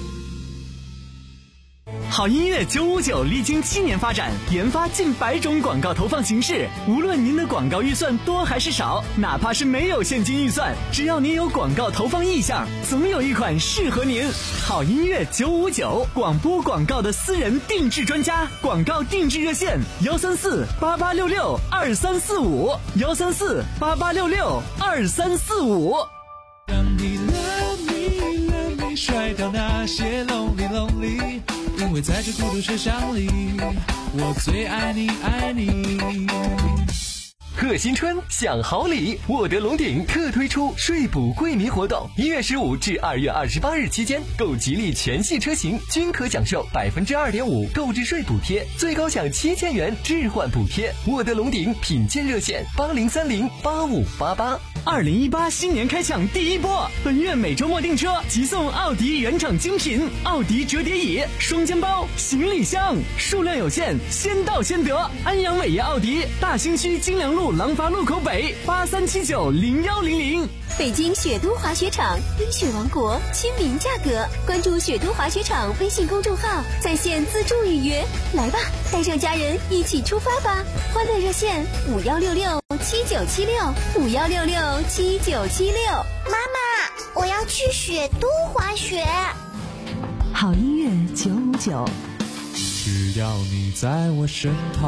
好音乐九五九历经七年发展，研发近百种广告投放形式。无论您的广告预算多还是少，哪怕是没有现金预算，只要您有广告投放意向，总有一款适合您。好音乐九五九，广播广告的私人定制专家，广告定制热线：幺三四八八六六二三四五，幺三四八八六六二三四五。 让你 love me love me， 甩掉那些 lonely lonely。因为在这孤独车厢里，我最爱你爱你。 贺新春享好礼，沃德龙鼎特推出税补惠民活动，一月十五至二月二十八日期间，购吉利全系车型均可享受百分之二点五购置税补贴，最高享七千元置换补贴。沃德龙鼎品鉴热线：八零三零八五八八。 二零一八新年开抢第一波，本月每周末订车即送奥迪原厂精品奥迪折叠椅、双肩包、行李箱，数量有限，先到先得。安阳伟业奥迪大兴区金良路廊坊路口北八三七九零幺零零。 北京雪都滑雪场，冰雪王国，亲民价格。关注雪都滑雪场微信公众号，在线自助预约。来吧，带上家人一起出发吧！欢乐热线：五幺六六七九七六，五幺六六七九七六。 妈妈，我要去雪都滑雪。 好音乐九五九， 只要你在我身旁。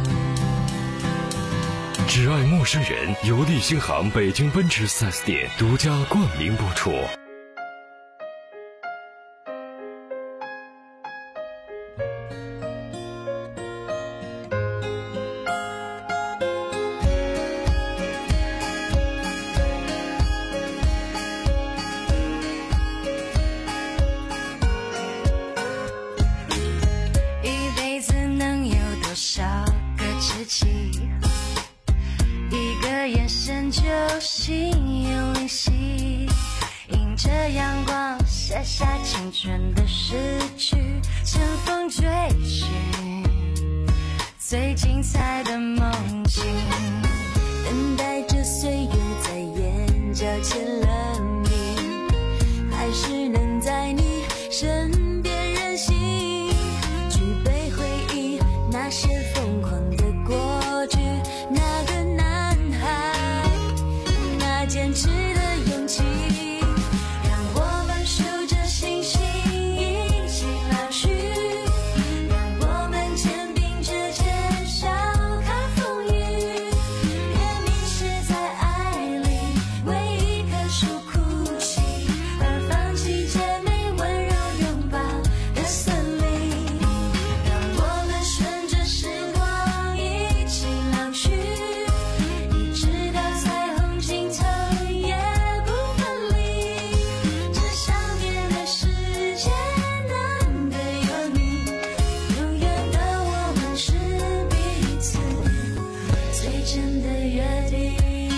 只爱陌生人由利星行北京奔驰 四 S 店独家冠名播出。 一辈子能有多少个知己？一个眼神就心有灵犀，迎着阳光写下青春的诗句，乘风追寻最精彩的梦境，等待着岁月在眼角签了名，还是能在你身边任性，举杯回忆那些疯狂的过去，那个男孩那坚持的勇气，让我们数着星星一起老去，让我们肩并着肩笑看风雨，别迷失在爱里为一棵树哭泣，而放弃甜美温柔拥抱的森林，让我们顺着时光一起老去，一直到彩虹尽头也不分离，这想念的世界难得有你，永远的我们是彼此最真的约定。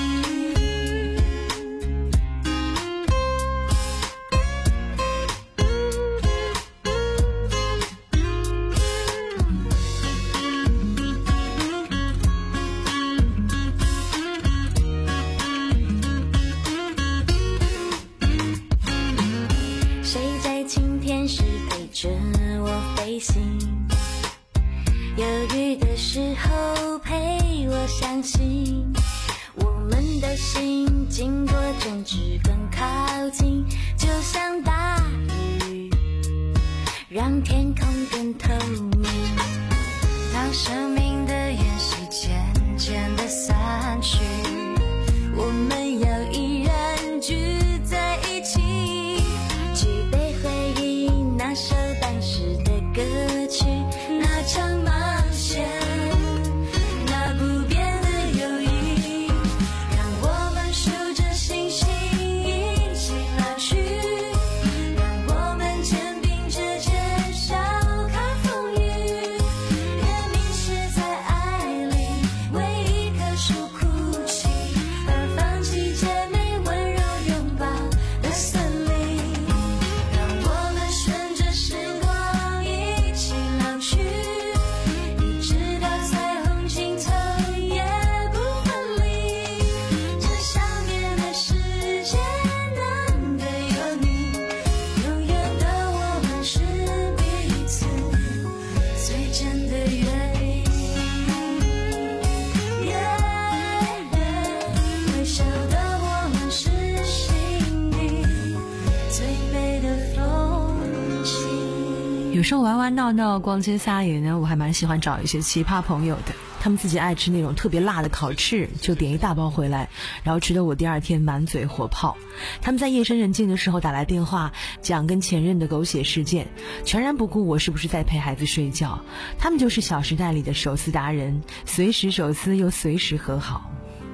谁在晴天时陪着我飞行，犹豫的时候陪我相信，我们的心经过争执更靠近，就像大雨让天空更透明，当生命的延续渐渐的散去，我们要依然聚在一起，举杯回忆那首当时的歌曲，那场冒险，那不变的友谊，让我们数着星星一起老去，让我们肩并着肩笑看风雨，别迷失在爱里为一棵树哭泣，而放弃有时候玩玩闹闹、逛街撒野呢，我还蛮喜欢找一些奇葩朋友的。他们自己爱吃那种特别辣的烤翅，就点一大包回来，然后吃得我第二天满嘴火泡。他们在夜深人静的时候打来电话，讲跟前任的狗血事件，全然不顾我是不是在陪孩子睡觉。他们就是《小时代》里的手撕达人，随时手撕又随时和好。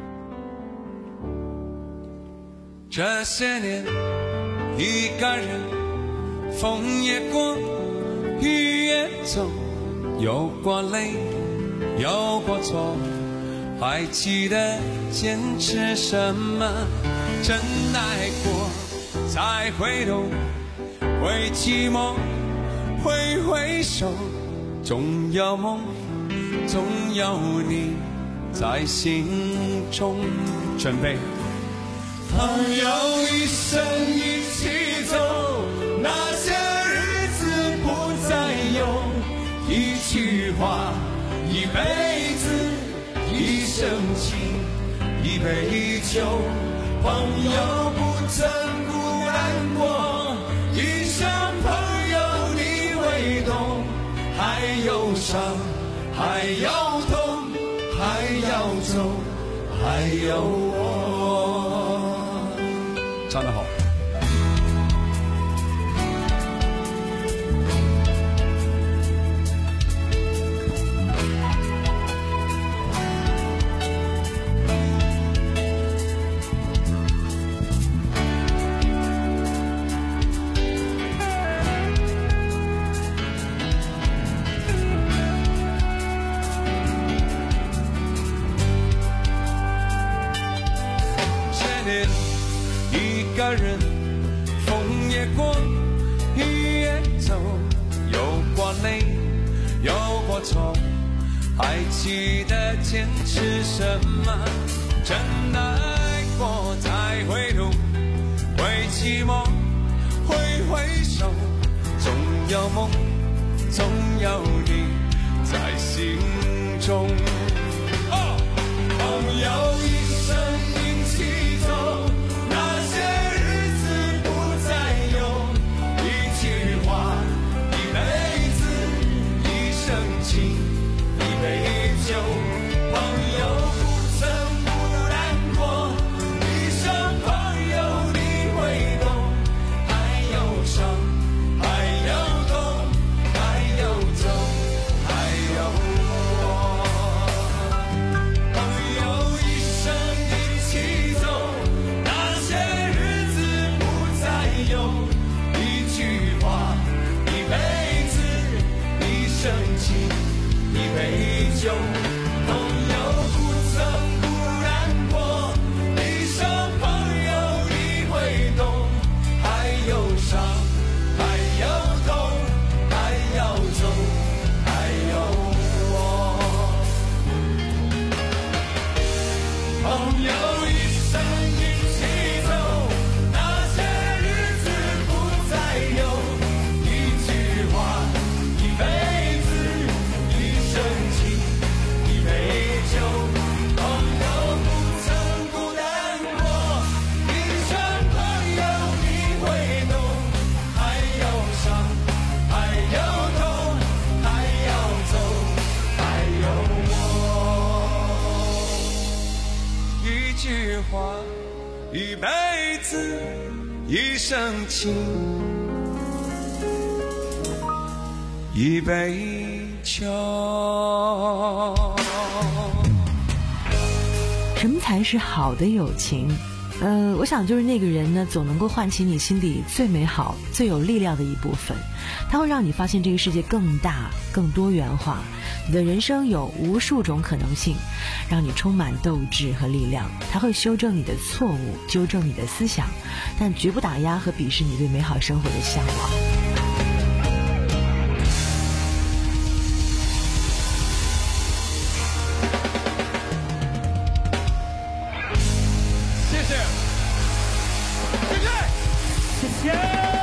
这些年一个人，风也过，雨也走，有过泪，有过错，还记得坚持什么？真爱过才回头，会寂寞，会回首，总有梦，总有你在心中。准备朋友一生一起走，那些日子不再有，一句话一辈子，一生情一杯酒，朋友不曾孤单过，一生朋友你会懂，还有伤还有痛，还要走还有我。唱得好。一个人，风也过，雨也走，有过泪，有过错，还记得坚持什么？真爱过才回头，会寂寞，会回首，总有梦，总有你在心中。哦，朋友一生一起走，那些日子不再有，一句话一辈子，一生情一杯酒，朋友不曾孤单过，一生朋友你会懂，还有伤还有痛，还有走还有我。朋友一生一起走，那些日子不再有，一句话一辈子，一生情一杯酒，朋友不曾孤单过，一生朋友你会懂，还有伤还有痛，还要走还有我。朋友一生一起走，那些日子不再有，一句话一辈子，一生情一杯酒，朋友不曾孤单过，一生朋友你会懂，还有伤还有痛，还要走还有我。一句话一辈子，一生情一杯酒。 什么才是好的友情？呃，我想就是那个人呢，总能够唤起你心底最美好、最有力量的一部分。它会让你发现这个世界更大、更多元化，你的人生有无数种可能性，让你充满斗志和力量。它会修正你的错误，纠正你的思想，但绝不打压和鄙视你对美好生活的向往。 谢谢，谢谢，谢谢。